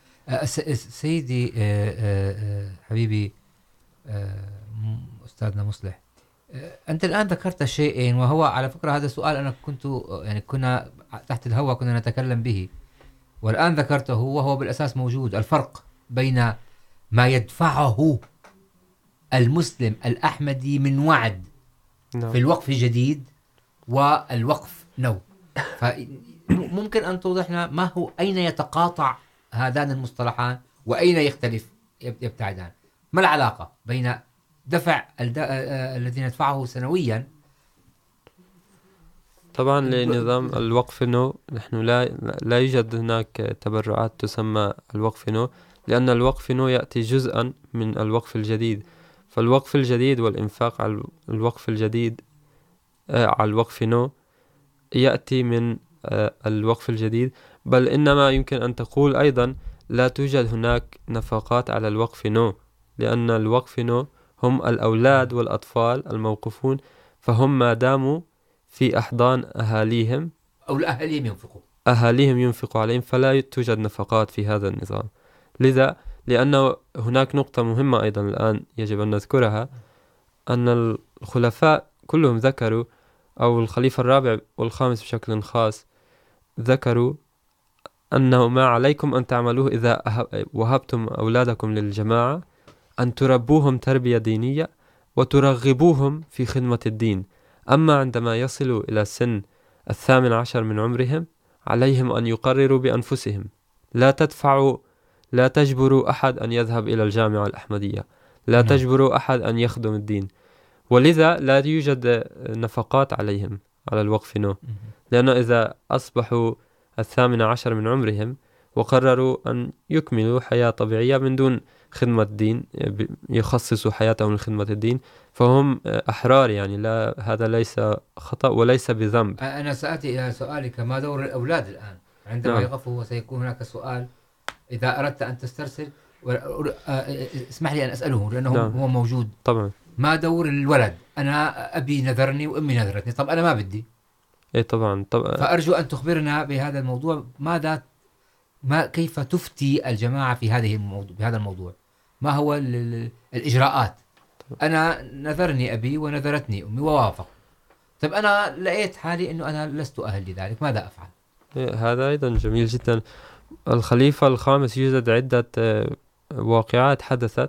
سيدي حبيبي أستاذنا مصلح، أنت الآن ذكرت شيئين، وهو على فكرة هذا السؤال أنا كنت يعني كنا تحت الهواء كنا نتكلم به، والآن ذكرته وهو بالأساس موجود. الفرق بين ما يدفعه المسلم الأحمدي من وعد في الوقف جديد والوقف نو. فممكن أن توضحنا ما هو أين يتقاطع هذان المصطلحان وأين يختلف يبتعدان؟ ما العلاقة بين دفع الذي ندفعه سنويا؟ طبعا لنظام الوقف نو نحن لا لا يوجد هناك تبرعات تسمى الوقف نو، لأن الوقف نو يأتي جزءا من الوقف الجديد. فالوقف الجديد والإنفاق على الوقف الجديد آه على الوقف نو يأتي من آه الوقف الجديد، بل إنما يمكن أن تقول أيضا لا توجد هناك نفقات على الوقف نو، لأن الوقف نو هم الأولاد والأطفال الموقوفون، فهم ما داموا في أحضان أهاليهم أو الأهاليهم ينفقوا أهاليهم ينفقوا عليهم فلا توجد نفقات في هذا النظام. لذا لأن هناك نقطة مهمة أيضا الآن يجب أن نذكرها، أن الخلفاء كلهم ذكروا أو الخليفة الرابع والخامس بشكل خاص ذكروا أنه ما عليكم أن تعملوه إذا وهبتم أولادكم للجماعة أن تربوهم تربية دينية وترغبوهم في خدمة الدين. أما عندما يصلوا إلى سن الثامن عشر من عمرهم عليهم أن يقرروا بأنفسهم، لا تدفعوا لا تجبروا أحد أن يذهب إلى الجامعة الأحمدية، لا تجبروا أحد أن يخدم الدين. ولذا لا يوجد نفقات عليهم على الوقف نو، لأنه إذا أصبحوا الثامن عشر من عمرهم وقرروا أن يكملوا حياة طبيعية من دون خدمة الدين، يخصصوا حياتهم لخدمة الدين، فهم أحرار يعني. لا، هذا ليس خطأ وليس بذنب. أنا سأتي إلى سؤالك، ما دور الأولاد الآن عندما نعم. يقفوا وسيكون هناك سؤال؟ إذا أردت أن تسترسل اسمح لي أن أسأله لأنه نعم. هو موجود. طبعا. ما دور الولد؟ أنا أبي نذرني وأمي نذرتني، طب أنا ما بدي. إيه طبعا طبعا. فأرجو أن تخبرنا بهذا الموضوع. ماذا ما كيف تفتي الجماعة في هذه الموضوع بهذا الموضوع؟ ما هو الإجراءات؟ أنا نذرني أبي ونذرتني أمي ووافق، طب أنا لقيت حالي أنه أنا لست أهل لذلك، ماذا أفعل؟ إيه هذا أيضا جميل جدا. الخليفة الخامس يوجد عدة واقعات حدثت.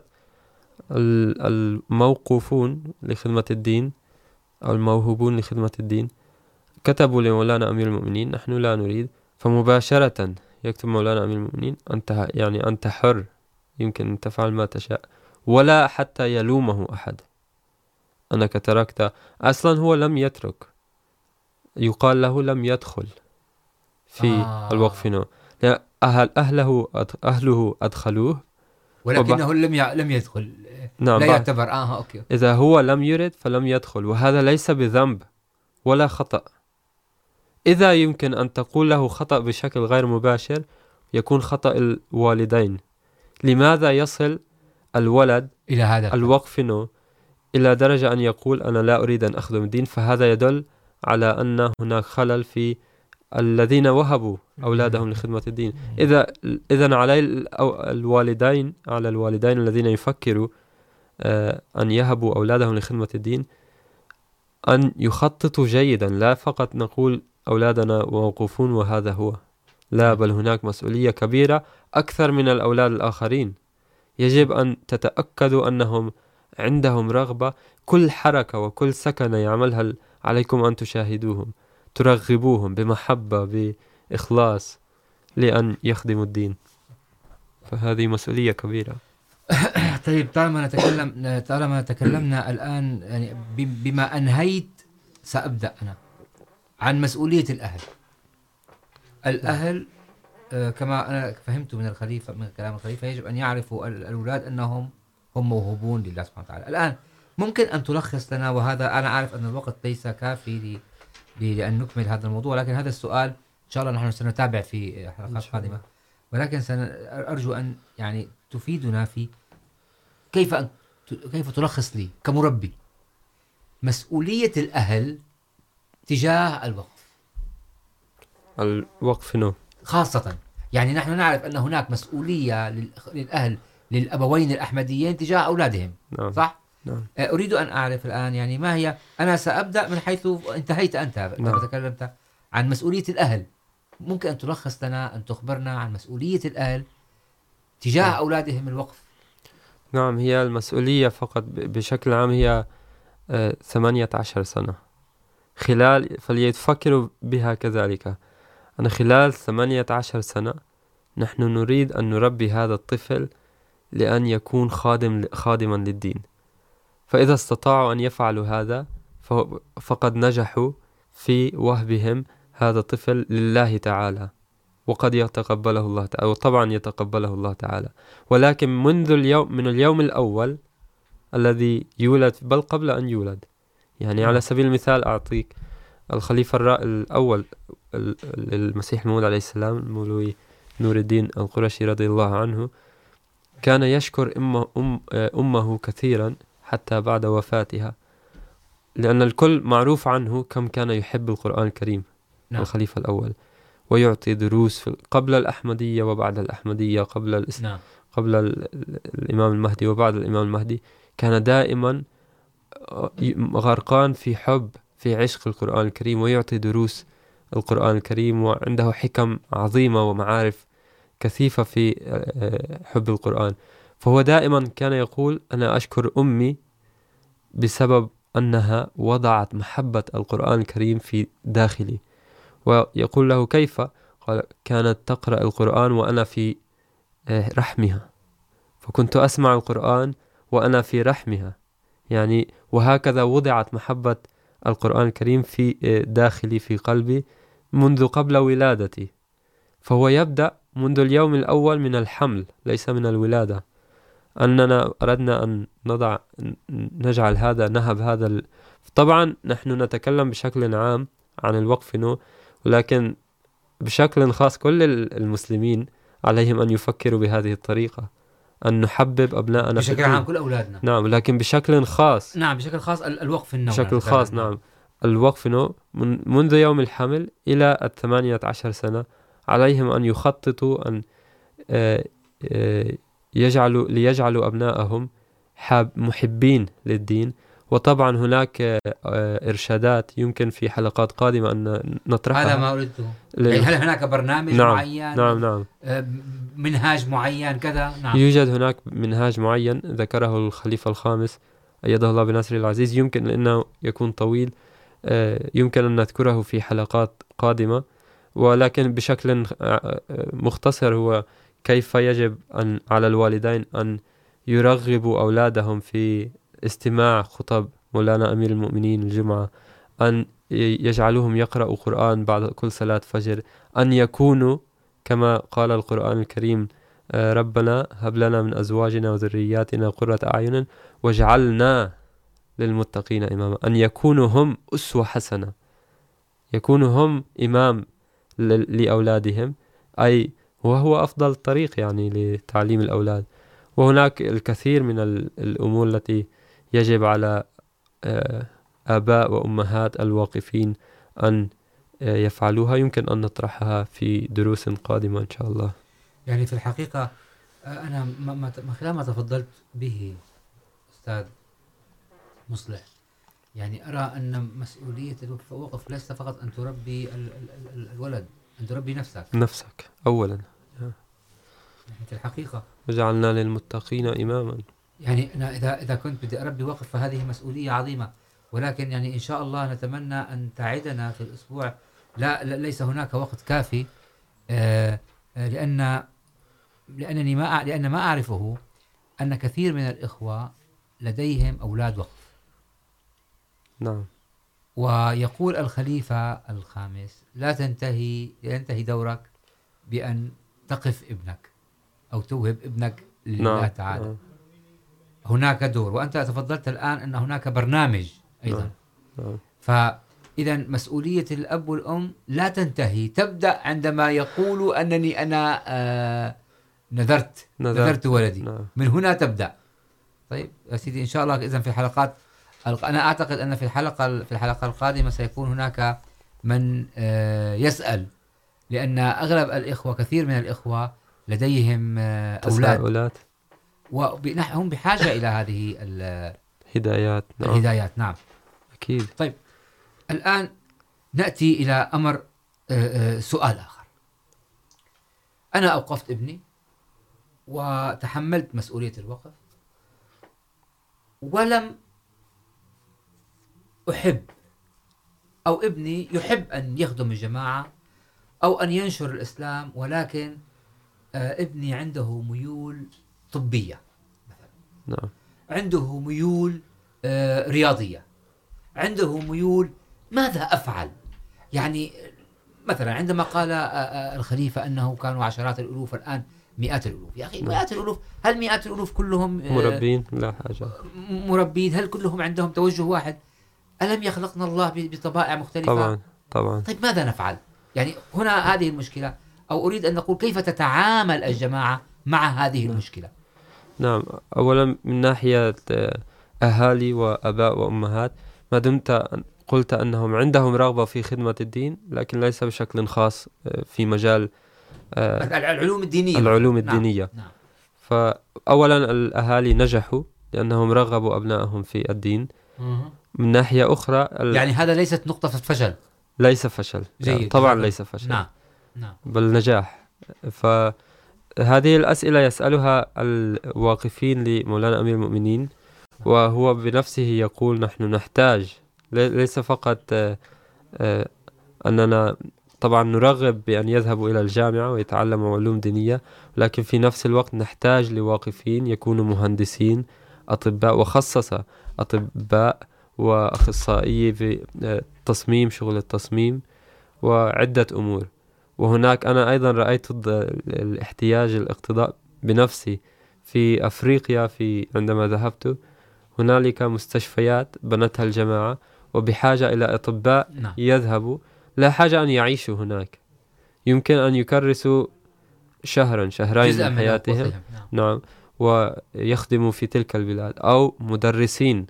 الموقوفون لخدمة الدين أو الموهوبون لخدمة الدين كتبوا لمولانا أمير المؤمنين نحن لا نريد، فمباشرة يكتب مولانا أمير المؤمنين أنت يعني أنت حر، يمكن أن تفعل ما تشاء، ولا حتى يلومه أحد أنك تركت. أصلا هو لم يترك، يقال له لم يدخل في آه. الوقف هنا. أهل أهله أهله أدخلوه ولكنه وب... لم ي... لم يدخل. نعم لا يعتبر آه أوكي. إذا هو لم يرد فلم يدخل، وهذا ليس بذنب ولا خطأ. إذا يمكن أن تقول له خطأ بشكل غير مباشر يكون خطأ الوالدين. لماذا يصل الولد إلى هذا الوقف إنه إلى درجة أن يقول أنا لا أريد أن أخدم الدين؟ فهذا يدل على أن هناك خلل في الذين وهبوا أولادهم لخدمة الدين. إذا إذن على الوالدين على الوالدين الذين يفكروا أن يهبوا أولادهم لخدمة الدين أن يخططوا جيدا، لا فقط نقول أولادنا موقوفون وهذا هو، لا، بل هناك مسؤولية كبيرة أكثر من الأولاد الآخرين. يجب أن تتأكدوا أنهم عندهم رغبة، كل حركة وكل سكنة يعملها عليكم أن تشاهدوهم، ترغبوهم بمحبة بإخلاص لأن يخدموا الدين، فهذه مسؤولية كبيرة. طيب، طالما نتكلم طالما تكلمنا الآن يعني بما أنهيت سأبدأ أنا عن مسؤولية الأهل. الأهل آه كما أنا فهمت من الخليفة من كلام الخليفة يجب أن يعرفوا الأولاد أنهم هم موهوبون لله سبحانه وتعالى. الآن ممكن أن تلخص لنا، وهذا أنا عارف أن الوقت ليس كافي لأن نكمل هذا الموضوع، لكن هذا السؤال إن شاء الله نحن سنتابع في حلقات قادمة، ولكن سأرجو أن يعني تفيدنا في كيف أن كيف تلخص لي كمربي مسؤولية الأهل تجاه الوقف. الوقف نو خاصة يعني نحن نعرف أن هناك مسؤولية للأهل للأبوين الأحمديين تجاه أولادهم. نعم. صح؟ نعم. أريد أن أعرف الآن يعني ما هي، أنا سأبدأ من حيث انتهيت أنت. نعم. تكلمت عن مسؤولية الأهل، ممكن أن تلخص لنا، أن تخبرنا عن مسؤولية الأهل تجاه نعم. أولادهم الوقف. نعم، هي المسؤولية فقط بشكل عام هي آه ثمانية عشر سنة خلال، فليتفكروا بها كذلك. أنا خلال ثمانية عشر سنة نحن نريد أن نربي هذا الطفل لأن يكون خادم خادما للدين، فإذا استطاعوا أن يفعلوا هذا فقد نجحوا في وهبهم هذا الطفل لله تعالى، وقد يتقبله الله تعالى، وطبعا يتقبله الله تعالى. ولكن منذ اليوم من اليوم الأول الذي يولد، بل قبل أن يولد، يعني على سبيل المثال أعطيك الخليفة الأول المسيح الموعود عليه السلام المولوي نور الدين القرشي رضي الله عنه، كان يشكر أمه, أم أمه كثيرا حتى بعد وفاتها، لأن الكل معروف عنه كم كان يحب القرآن الكريم. نعم. الخليفة الأول، ويعطي دروس في قبل الأحمدية وبعد الأحمدية، قبل الإس... نعم. قبل الإمام المهدي وبعد الإمام المهدي، كان دائما غرقان في حب في عشق القرآن الكريم، ويعطي دروس القرآن الكريم، وعنده حكم عظيمة ومعارف كثيفة في حب القرآن. فهو دائما كان يقول أنا أشكر أمي بسبب أنها وضعت محبة القرآن الكريم في داخلي. ويقول له كيف؟ قال كانت تقرأ القرآن وأنا في رحمها، فكنت أسمع القرآن وأنا في رحمها، يعني وهكذا وضعت محبة القرآن الكريم في داخلي في قلبي منذ قبل ولادتي. فهو يبدأ منذ اليوم الأول من الحمل ليس من الولادة. أننا أردنا أن نضع نجعل هذا نهب هذا ال... طبعا نحن نتكلم بشكل عام عن الوقف نو، ولكن بشكل خاص كل المسلمين عليهم أن يفكروا بهذه الطريقة، أن نحبب أبنائنا بشكل عام كل أولادنا. نعم، لكن بشكل خاص. نعم بشكل خاص الوقف النوم. بشكل خاص نعم الوقف نو من منذ يوم الحمل إلى الثمانية عشر سنة عليهم أن يخططوا أن يجعلوا ليجعلوا أبنائهم حاب محبين للدين. وطبعا هناك إرشادات يمكن في حلقات قادمة أن نطرحها. هذا ما قلته. يعني هل هناك برنامج نعم معين؟ نعم نعم منهاج معين كذا؟ نعم. يوجد هناك منهاج معين ذكره الخليفة الخامس أيده الله بنصره العزيز، يمكن لأنه يكون طويل يمكن أن نذكره في حلقات قادمة، ولكن بشكل مختصر هو كيف يجب أن على الوالدين أن يرغبوا أولادهم في استماع خطب مولانا أمير المؤمنين الجمعة، أن يجعلوهم يقرأوا قرآن بعد كل صلاة فجر، أن يكونوا كما قال القرآن الكريم ربنا هب لنا من أزواجنا وذرياتنا قرة أعين واجعلنا للمتقين إماما، أن يكونوا هم أسوة حسنة، يكونوا هم إمام لأولادهم، أي وهو أفضل طريق يعني لتعليم الأولاد. وهناك الكثير من الأمور التي يجب على آباء وأمهات الواقفين أن يفعلوها، يمكن أن نطرحها في دروس قادمة إن شاء الله. يعني في الحقيقة أنا من خلال ما تفضلت به أستاذ مصلح، يعني أرى أن مسؤولية الوقف ليس فقط أن تربي الولد، أن تربي نفسك نفسك أولا. يعني في الحقيقة وجعلنا للمتقين إماما. يعني أنا إذا إذا كنت بدي أربي وقف فهذه مسؤولية عظيمة، ولكن يعني إن شاء الله نتمنى أن تعدنا في الأسبوع. لا, لا ليس هناك وقت كافي، آه لأن لأنني ما لأن ما أعرفه أن كثير من الإخوة لديهم أولاد وقف. نعم. ويقول الخليفة الخامس لا تنتهي ينتهي دورك بأن تقف ابنك أو توهب ابنك لله نعم. تعالى. نعم. هناك دور، وأنت تفضلت الآن أن هناك برنامج أيضا. نعم. فإذا مسؤولية الأب والأم لا تنتهي، تبدأ عندما يقولوا أنني أنا آه نذرت نذرت, نذرت ولدي. نعم. من هنا تبدأ. طيب يا سيدي إن شاء الله إذن في الحلقات، أنا أعتقد أن في الحلقة في الحلقة القادمة سيكون هناك من آه يسأل، لأن أغلب الإخوة كثير من الإخوة لديهم آه أولاد، أولاد وهم بحاجة إلى هذه الهدايات. نعم. الهدايات نعم أكيد. طيب الآن نأتي إلى أمر آه آه سؤال آخر. أنا أوقفت ابني وتحملت مسؤولية الوقف، ولم أحب أو ابني يحب أن يخدم الجماعة أو أن ينشر الإسلام، ولكن آه ابني عنده ميول طبية مثلا. نعم. عنده ميول آه رياضية، عنده ميول. ماذا أفعل؟ يعني مثلا عندما قال آه آه الخليفة أنه كانوا عشرات الألوف، الآن مئات الألوف. يا أخي مئات الألوف، هل مئات الألوف كلهم آه مربين؟ لا حاجة. مربين؟ هل كلهم عندهم توجه واحد؟ ألم يخلقنا الله بطبائع مختلفة؟ طبعا طبعا. طيب ماذا نفعل؟ يعني هنا هذه المشكلة، أو أريد أن نقول كيف تتعامل الجماعة مع هذه المشكلة؟ نعم. أولا من ناحية أهالي وأباء وأمهات، ما دمت قلت أنهم عندهم رغبة في خدمة الدين، لكن ليس بشكل خاص في مجال العلوم الدينية. العلوم الدينية. نعم. فأولا الأهالي نجحوا لأنهم رغبوا أبنائهم في الدين. من ناحية أخرى يعني هذا ليست نقطة فشل. ليس فشل. جيد. طبعا ليس فشل. نعم. نعم. بل نجاح. فهذه الأسئلة يسألها الواقفين لمولانا أمير المؤمنين، وهو بنفسه يقول نحن نحتاج ليس فقط أننا طبعا نرغب بأن يذهبوا إلى الجامعة ويتعلموا علوم دينية، لكن في نفس الوقت نحتاج لواقفين يكونوا مهندسين، أطباء، وخصص أطباء وأخصائيين في تصميم، شغل التصميم وعدة أمور. وهناك أنا أيضا رأيت الاحتياج الاقتضاء بنفسي في أفريقيا. في عندما ذهبت هنالك مستشفيات بنتها الجماعة وبحاجة إلى أطباء نعم. يذهبوا، لا حاجة أن يعيشوا هناك، يمكن أن يكرسوا شهرا شهرين من حياتهم. نعم. نعم، ويخدموا في تلك البلاد، أو مدرسين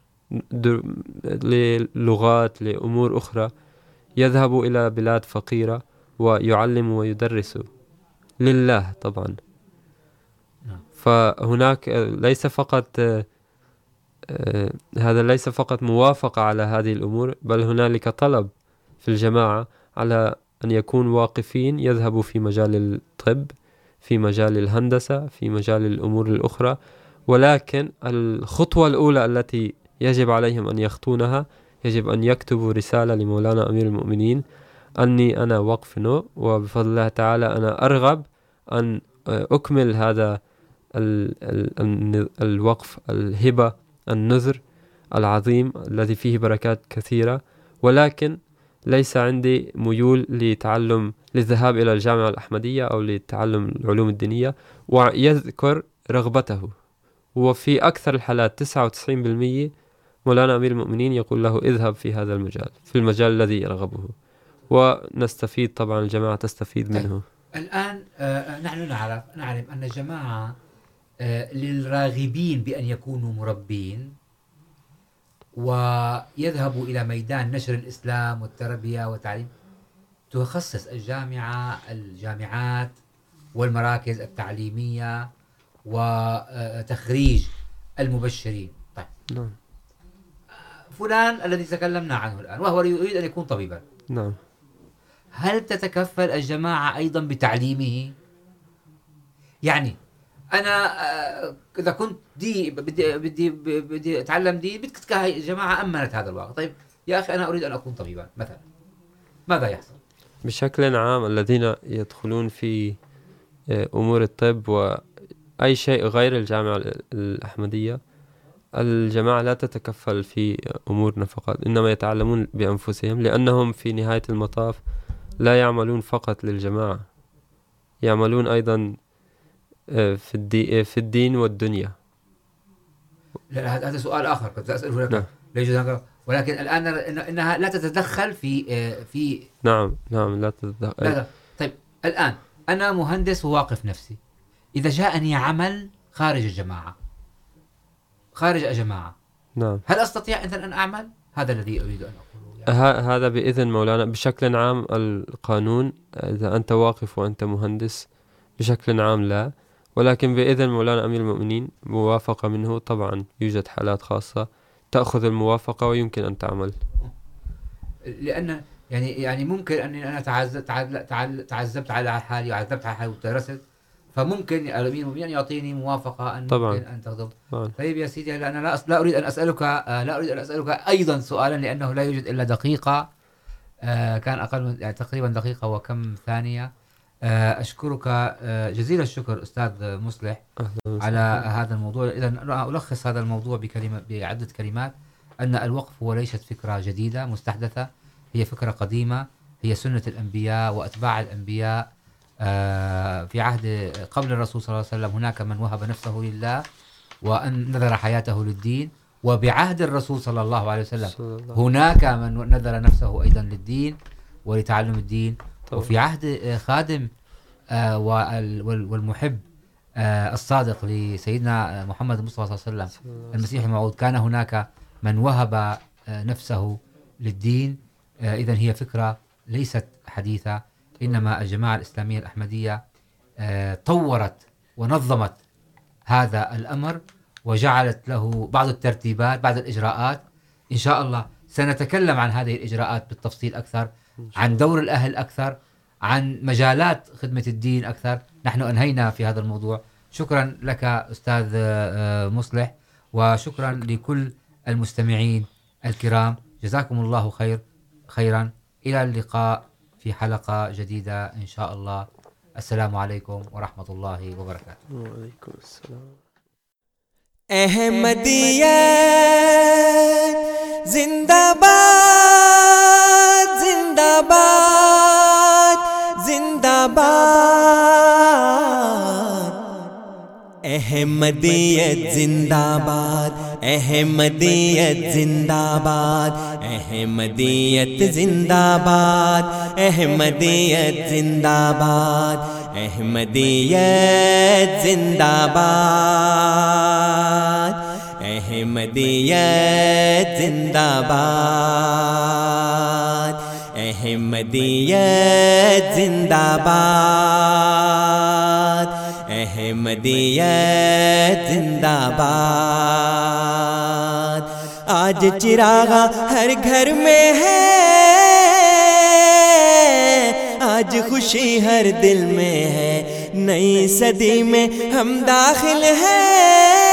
للغات لأمور أخرى يذهبوا إلى بلاد فقيرة ويعلموا ويدرسوا لله طبعا. فهناك ليس فقط هذا ليس فقط موافقة على هذه الأمور، بل هنالك طلب في الجماعة على أن يكونوا واقفين، يذهبوا في مجال الطب، في مجال الهندسة، في مجال الأمور الأخرى، ولكن الخطوة الأولى التي يجب عليهم أن يخطونها يجب أن يكتبوا رسالة لمولانا أمير المؤمنين أني أنا وقف نو، وبفضل الله تعالى أنا أرغب أن أكمل هذا ال ال الوقف، الهبة، النذر العظيم الذي فيه بركات كثيرة، ولكن ليس عندي ميول لتعلم للذهاب إلى الجامعة الأحمدية أو لتعلم العلوم الدينية. ويذكر رغبته، وفي أكثر الحالات تسعة وتسعين بالمئة مولانا أمير المؤمنين يقول له اذهب في هذا المجال، في المجال الذي يرغبه، ونستفيد طبعا، الجماعة تستفيد منه. الآن آه نحن نعرف نعلم أن الجماعة آه للراغبين بأن يكونوا مربين ويذهبوا إلى ميدان نشر الإسلام والتربية والتعليم، تخصص الجامعة الجامعات والمراكز التعليمية وتخريج المبشرين. طيب نعم. فلان الذي تكلمنا عنه الآن وهو يريد أن يكون طبيبا، نعم، هل تتكفل الجماعة أيضا بتعليمه؟ يعني أنا إذا كنت دي بدي بدي بدي أتعلم دي، بدك الجماعة أمنت هذا الواقع. طيب يا أخي أنا أريد أن أكون طبيبا مثلا، ماذا يحصل؟ بشكل عام الذين يدخلون في أمور الطب وأي شيء غير الجامعة الأحمدية، الجماعة لا تتكفل في أمور نفقات، إنما يتعلمون بأنفسهم، لأنهم في نهاية المطاف لا يعملون فقط للجماعة، يعملون أيضا في الدين في الدين والدنيا. لا هذا سؤال آخر كنت أسأله لك. نعم. ليش؟ ولكن الآن إنها لا تتدخل في في نعم نعم لا تتدخل. لا لا. طيب الآن أنا مهندس وواقف نفسي، إذا جاءني عمل خارج الجماعة خارج الجماعة نعم، هل أستطيع إذن أن أعمل؟ هذا الذي أريد أن أقوله يعني. هذا بإذن مولانا. بشكل عام القانون إذا أنت واقف وأنت مهندس بشكل عام لا، ولكن بإذن مولانا أمير المؤمنين موافقة منه طبعا، يوجد حالات خاصة تأخذ الموافقة ويمكن أن تعمل. لأن يعني يعني ممكن أني أنا تعذبت تعذبت على حالي وعذبت على حالي ودرست، فممكن الأمير المؤمنين يعطيني موافقة أن طبعا. ممكن أن تخدم. طبعا. طيب يا سيدي، أنا لا لا أريد أن أسألك لا أريد أن أسألك أيضا سؤالا، لأنه لا يوجد إلا دقيقة، كان أقل من يعني تقريبا دقيقة وكم ثانية. أشكرك جزيل الشكر أستاذ مصلح على هذا الموضوع. إذا ألخص هذا الموضوع بكلمة بعدة كلمات: أن الوقف هو ليست فكرة جديدة مستحدثة، هي فكرة قديمة، هي سنة الأنبياء وأتباع الأنبياء. في عهد قبل الرسول صلى الله عليه وسلم هناك من وهب نفسه لله وأن نذر حياته للدين، وبعهد الرسول صلى الله عليه وسلم هناك من نذر نفسه أيضا للدين ولتعلم الدين. وفي عهد خادم والمحب الصادق لسيدنا محمد المصطفى صلى الله عليه وسلم المسيح الموعود كان هناك من وهب نفسه للدين. إذن هي فكرة ليست حديثة، إنما الجماعة الإسلامية الأحمدية طورت ونظمت هذا الأمر وجعلت له بعض الترتيبات بعض الإجراءات. إن شاء الله سنتكلم عن هذه الإجراءات بالتفصيل أكثر، عن دور الأهل أكثر، عن مجالات خدمة الدين أكثر. نحن أنهينا في هذا الموضوع. شكرا لك أستاذ مصلح، وشكرا لكل المستمعين الكرام، جزاكم الله خير خيرا. إلى اللقاء في حلقة جديدة إن شاء الله. السلام عليكم ورحمة الله وبركاته. وعليكم السلام. احمدیت زندہ باد زندہ باد باد، احمدیت زندہ باد، احمدیت زندہ باد، احمدیت زندہ باد، احمدیت زندہ باد، احمدیت زندہ باد، احمدیت زندہ باد، احمدیت زندہ باد، احمدیت زندہ باد۔ آج چراغا ہر گھر میں ہے، آج خوشی ہر دل میں ہے، نئی صدی میں ہم داخل ہیں،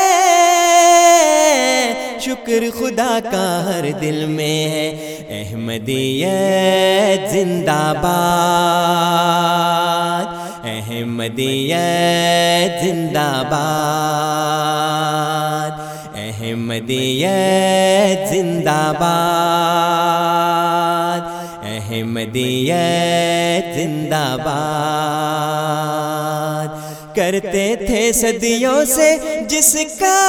شکر خدا کا ہر دل میں ہے۔ احمدیت زندہ باد، احمدیت زندہ باد، احمدیت زندہ باد، احمدیت زندہ باد۔ کرتے تھے صدیوں سے جس کا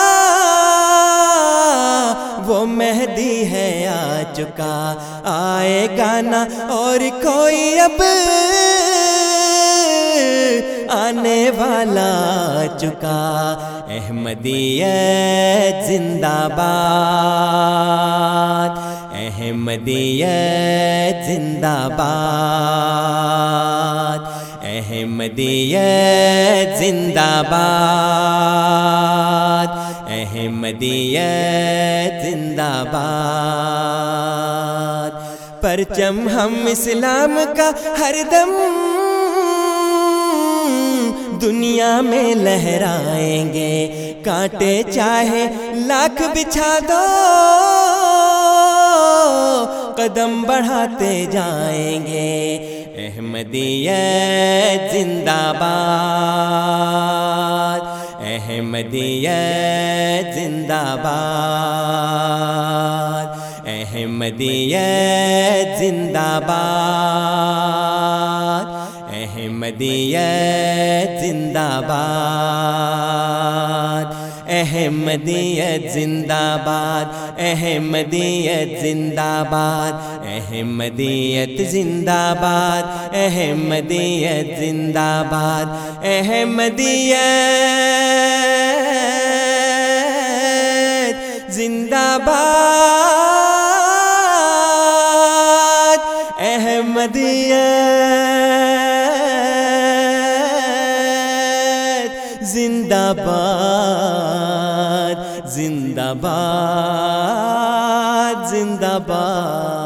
وہ مہدی ہے آ چکا، آئے گا نہ اور کوئی اب آنے والا آ چکا۔ احمدیت زندہ باد، احمدیت زندہ باد، احمدیت زندہ باد، احمدیت زندہ باد۔ پرچم ہم اسلام کا ہر دم دنیا میں لہرائیں گے، کانٹے چاہے لاکھ بچھا دو قدم بڑھاتے جائیں گے۔ احمدیت زندہ باد، احمدیت زندہ باد، احمدیت زندہ باد، احمدیت زندہ باد، احمدیت زندہ باد، احمدیت زندہ باد، احمدیت زندہ باد، احمدیت زندہ باد، احمدیت زندہ باد، احمدیت زندہ باد، زندہ باد، زندہ باد۔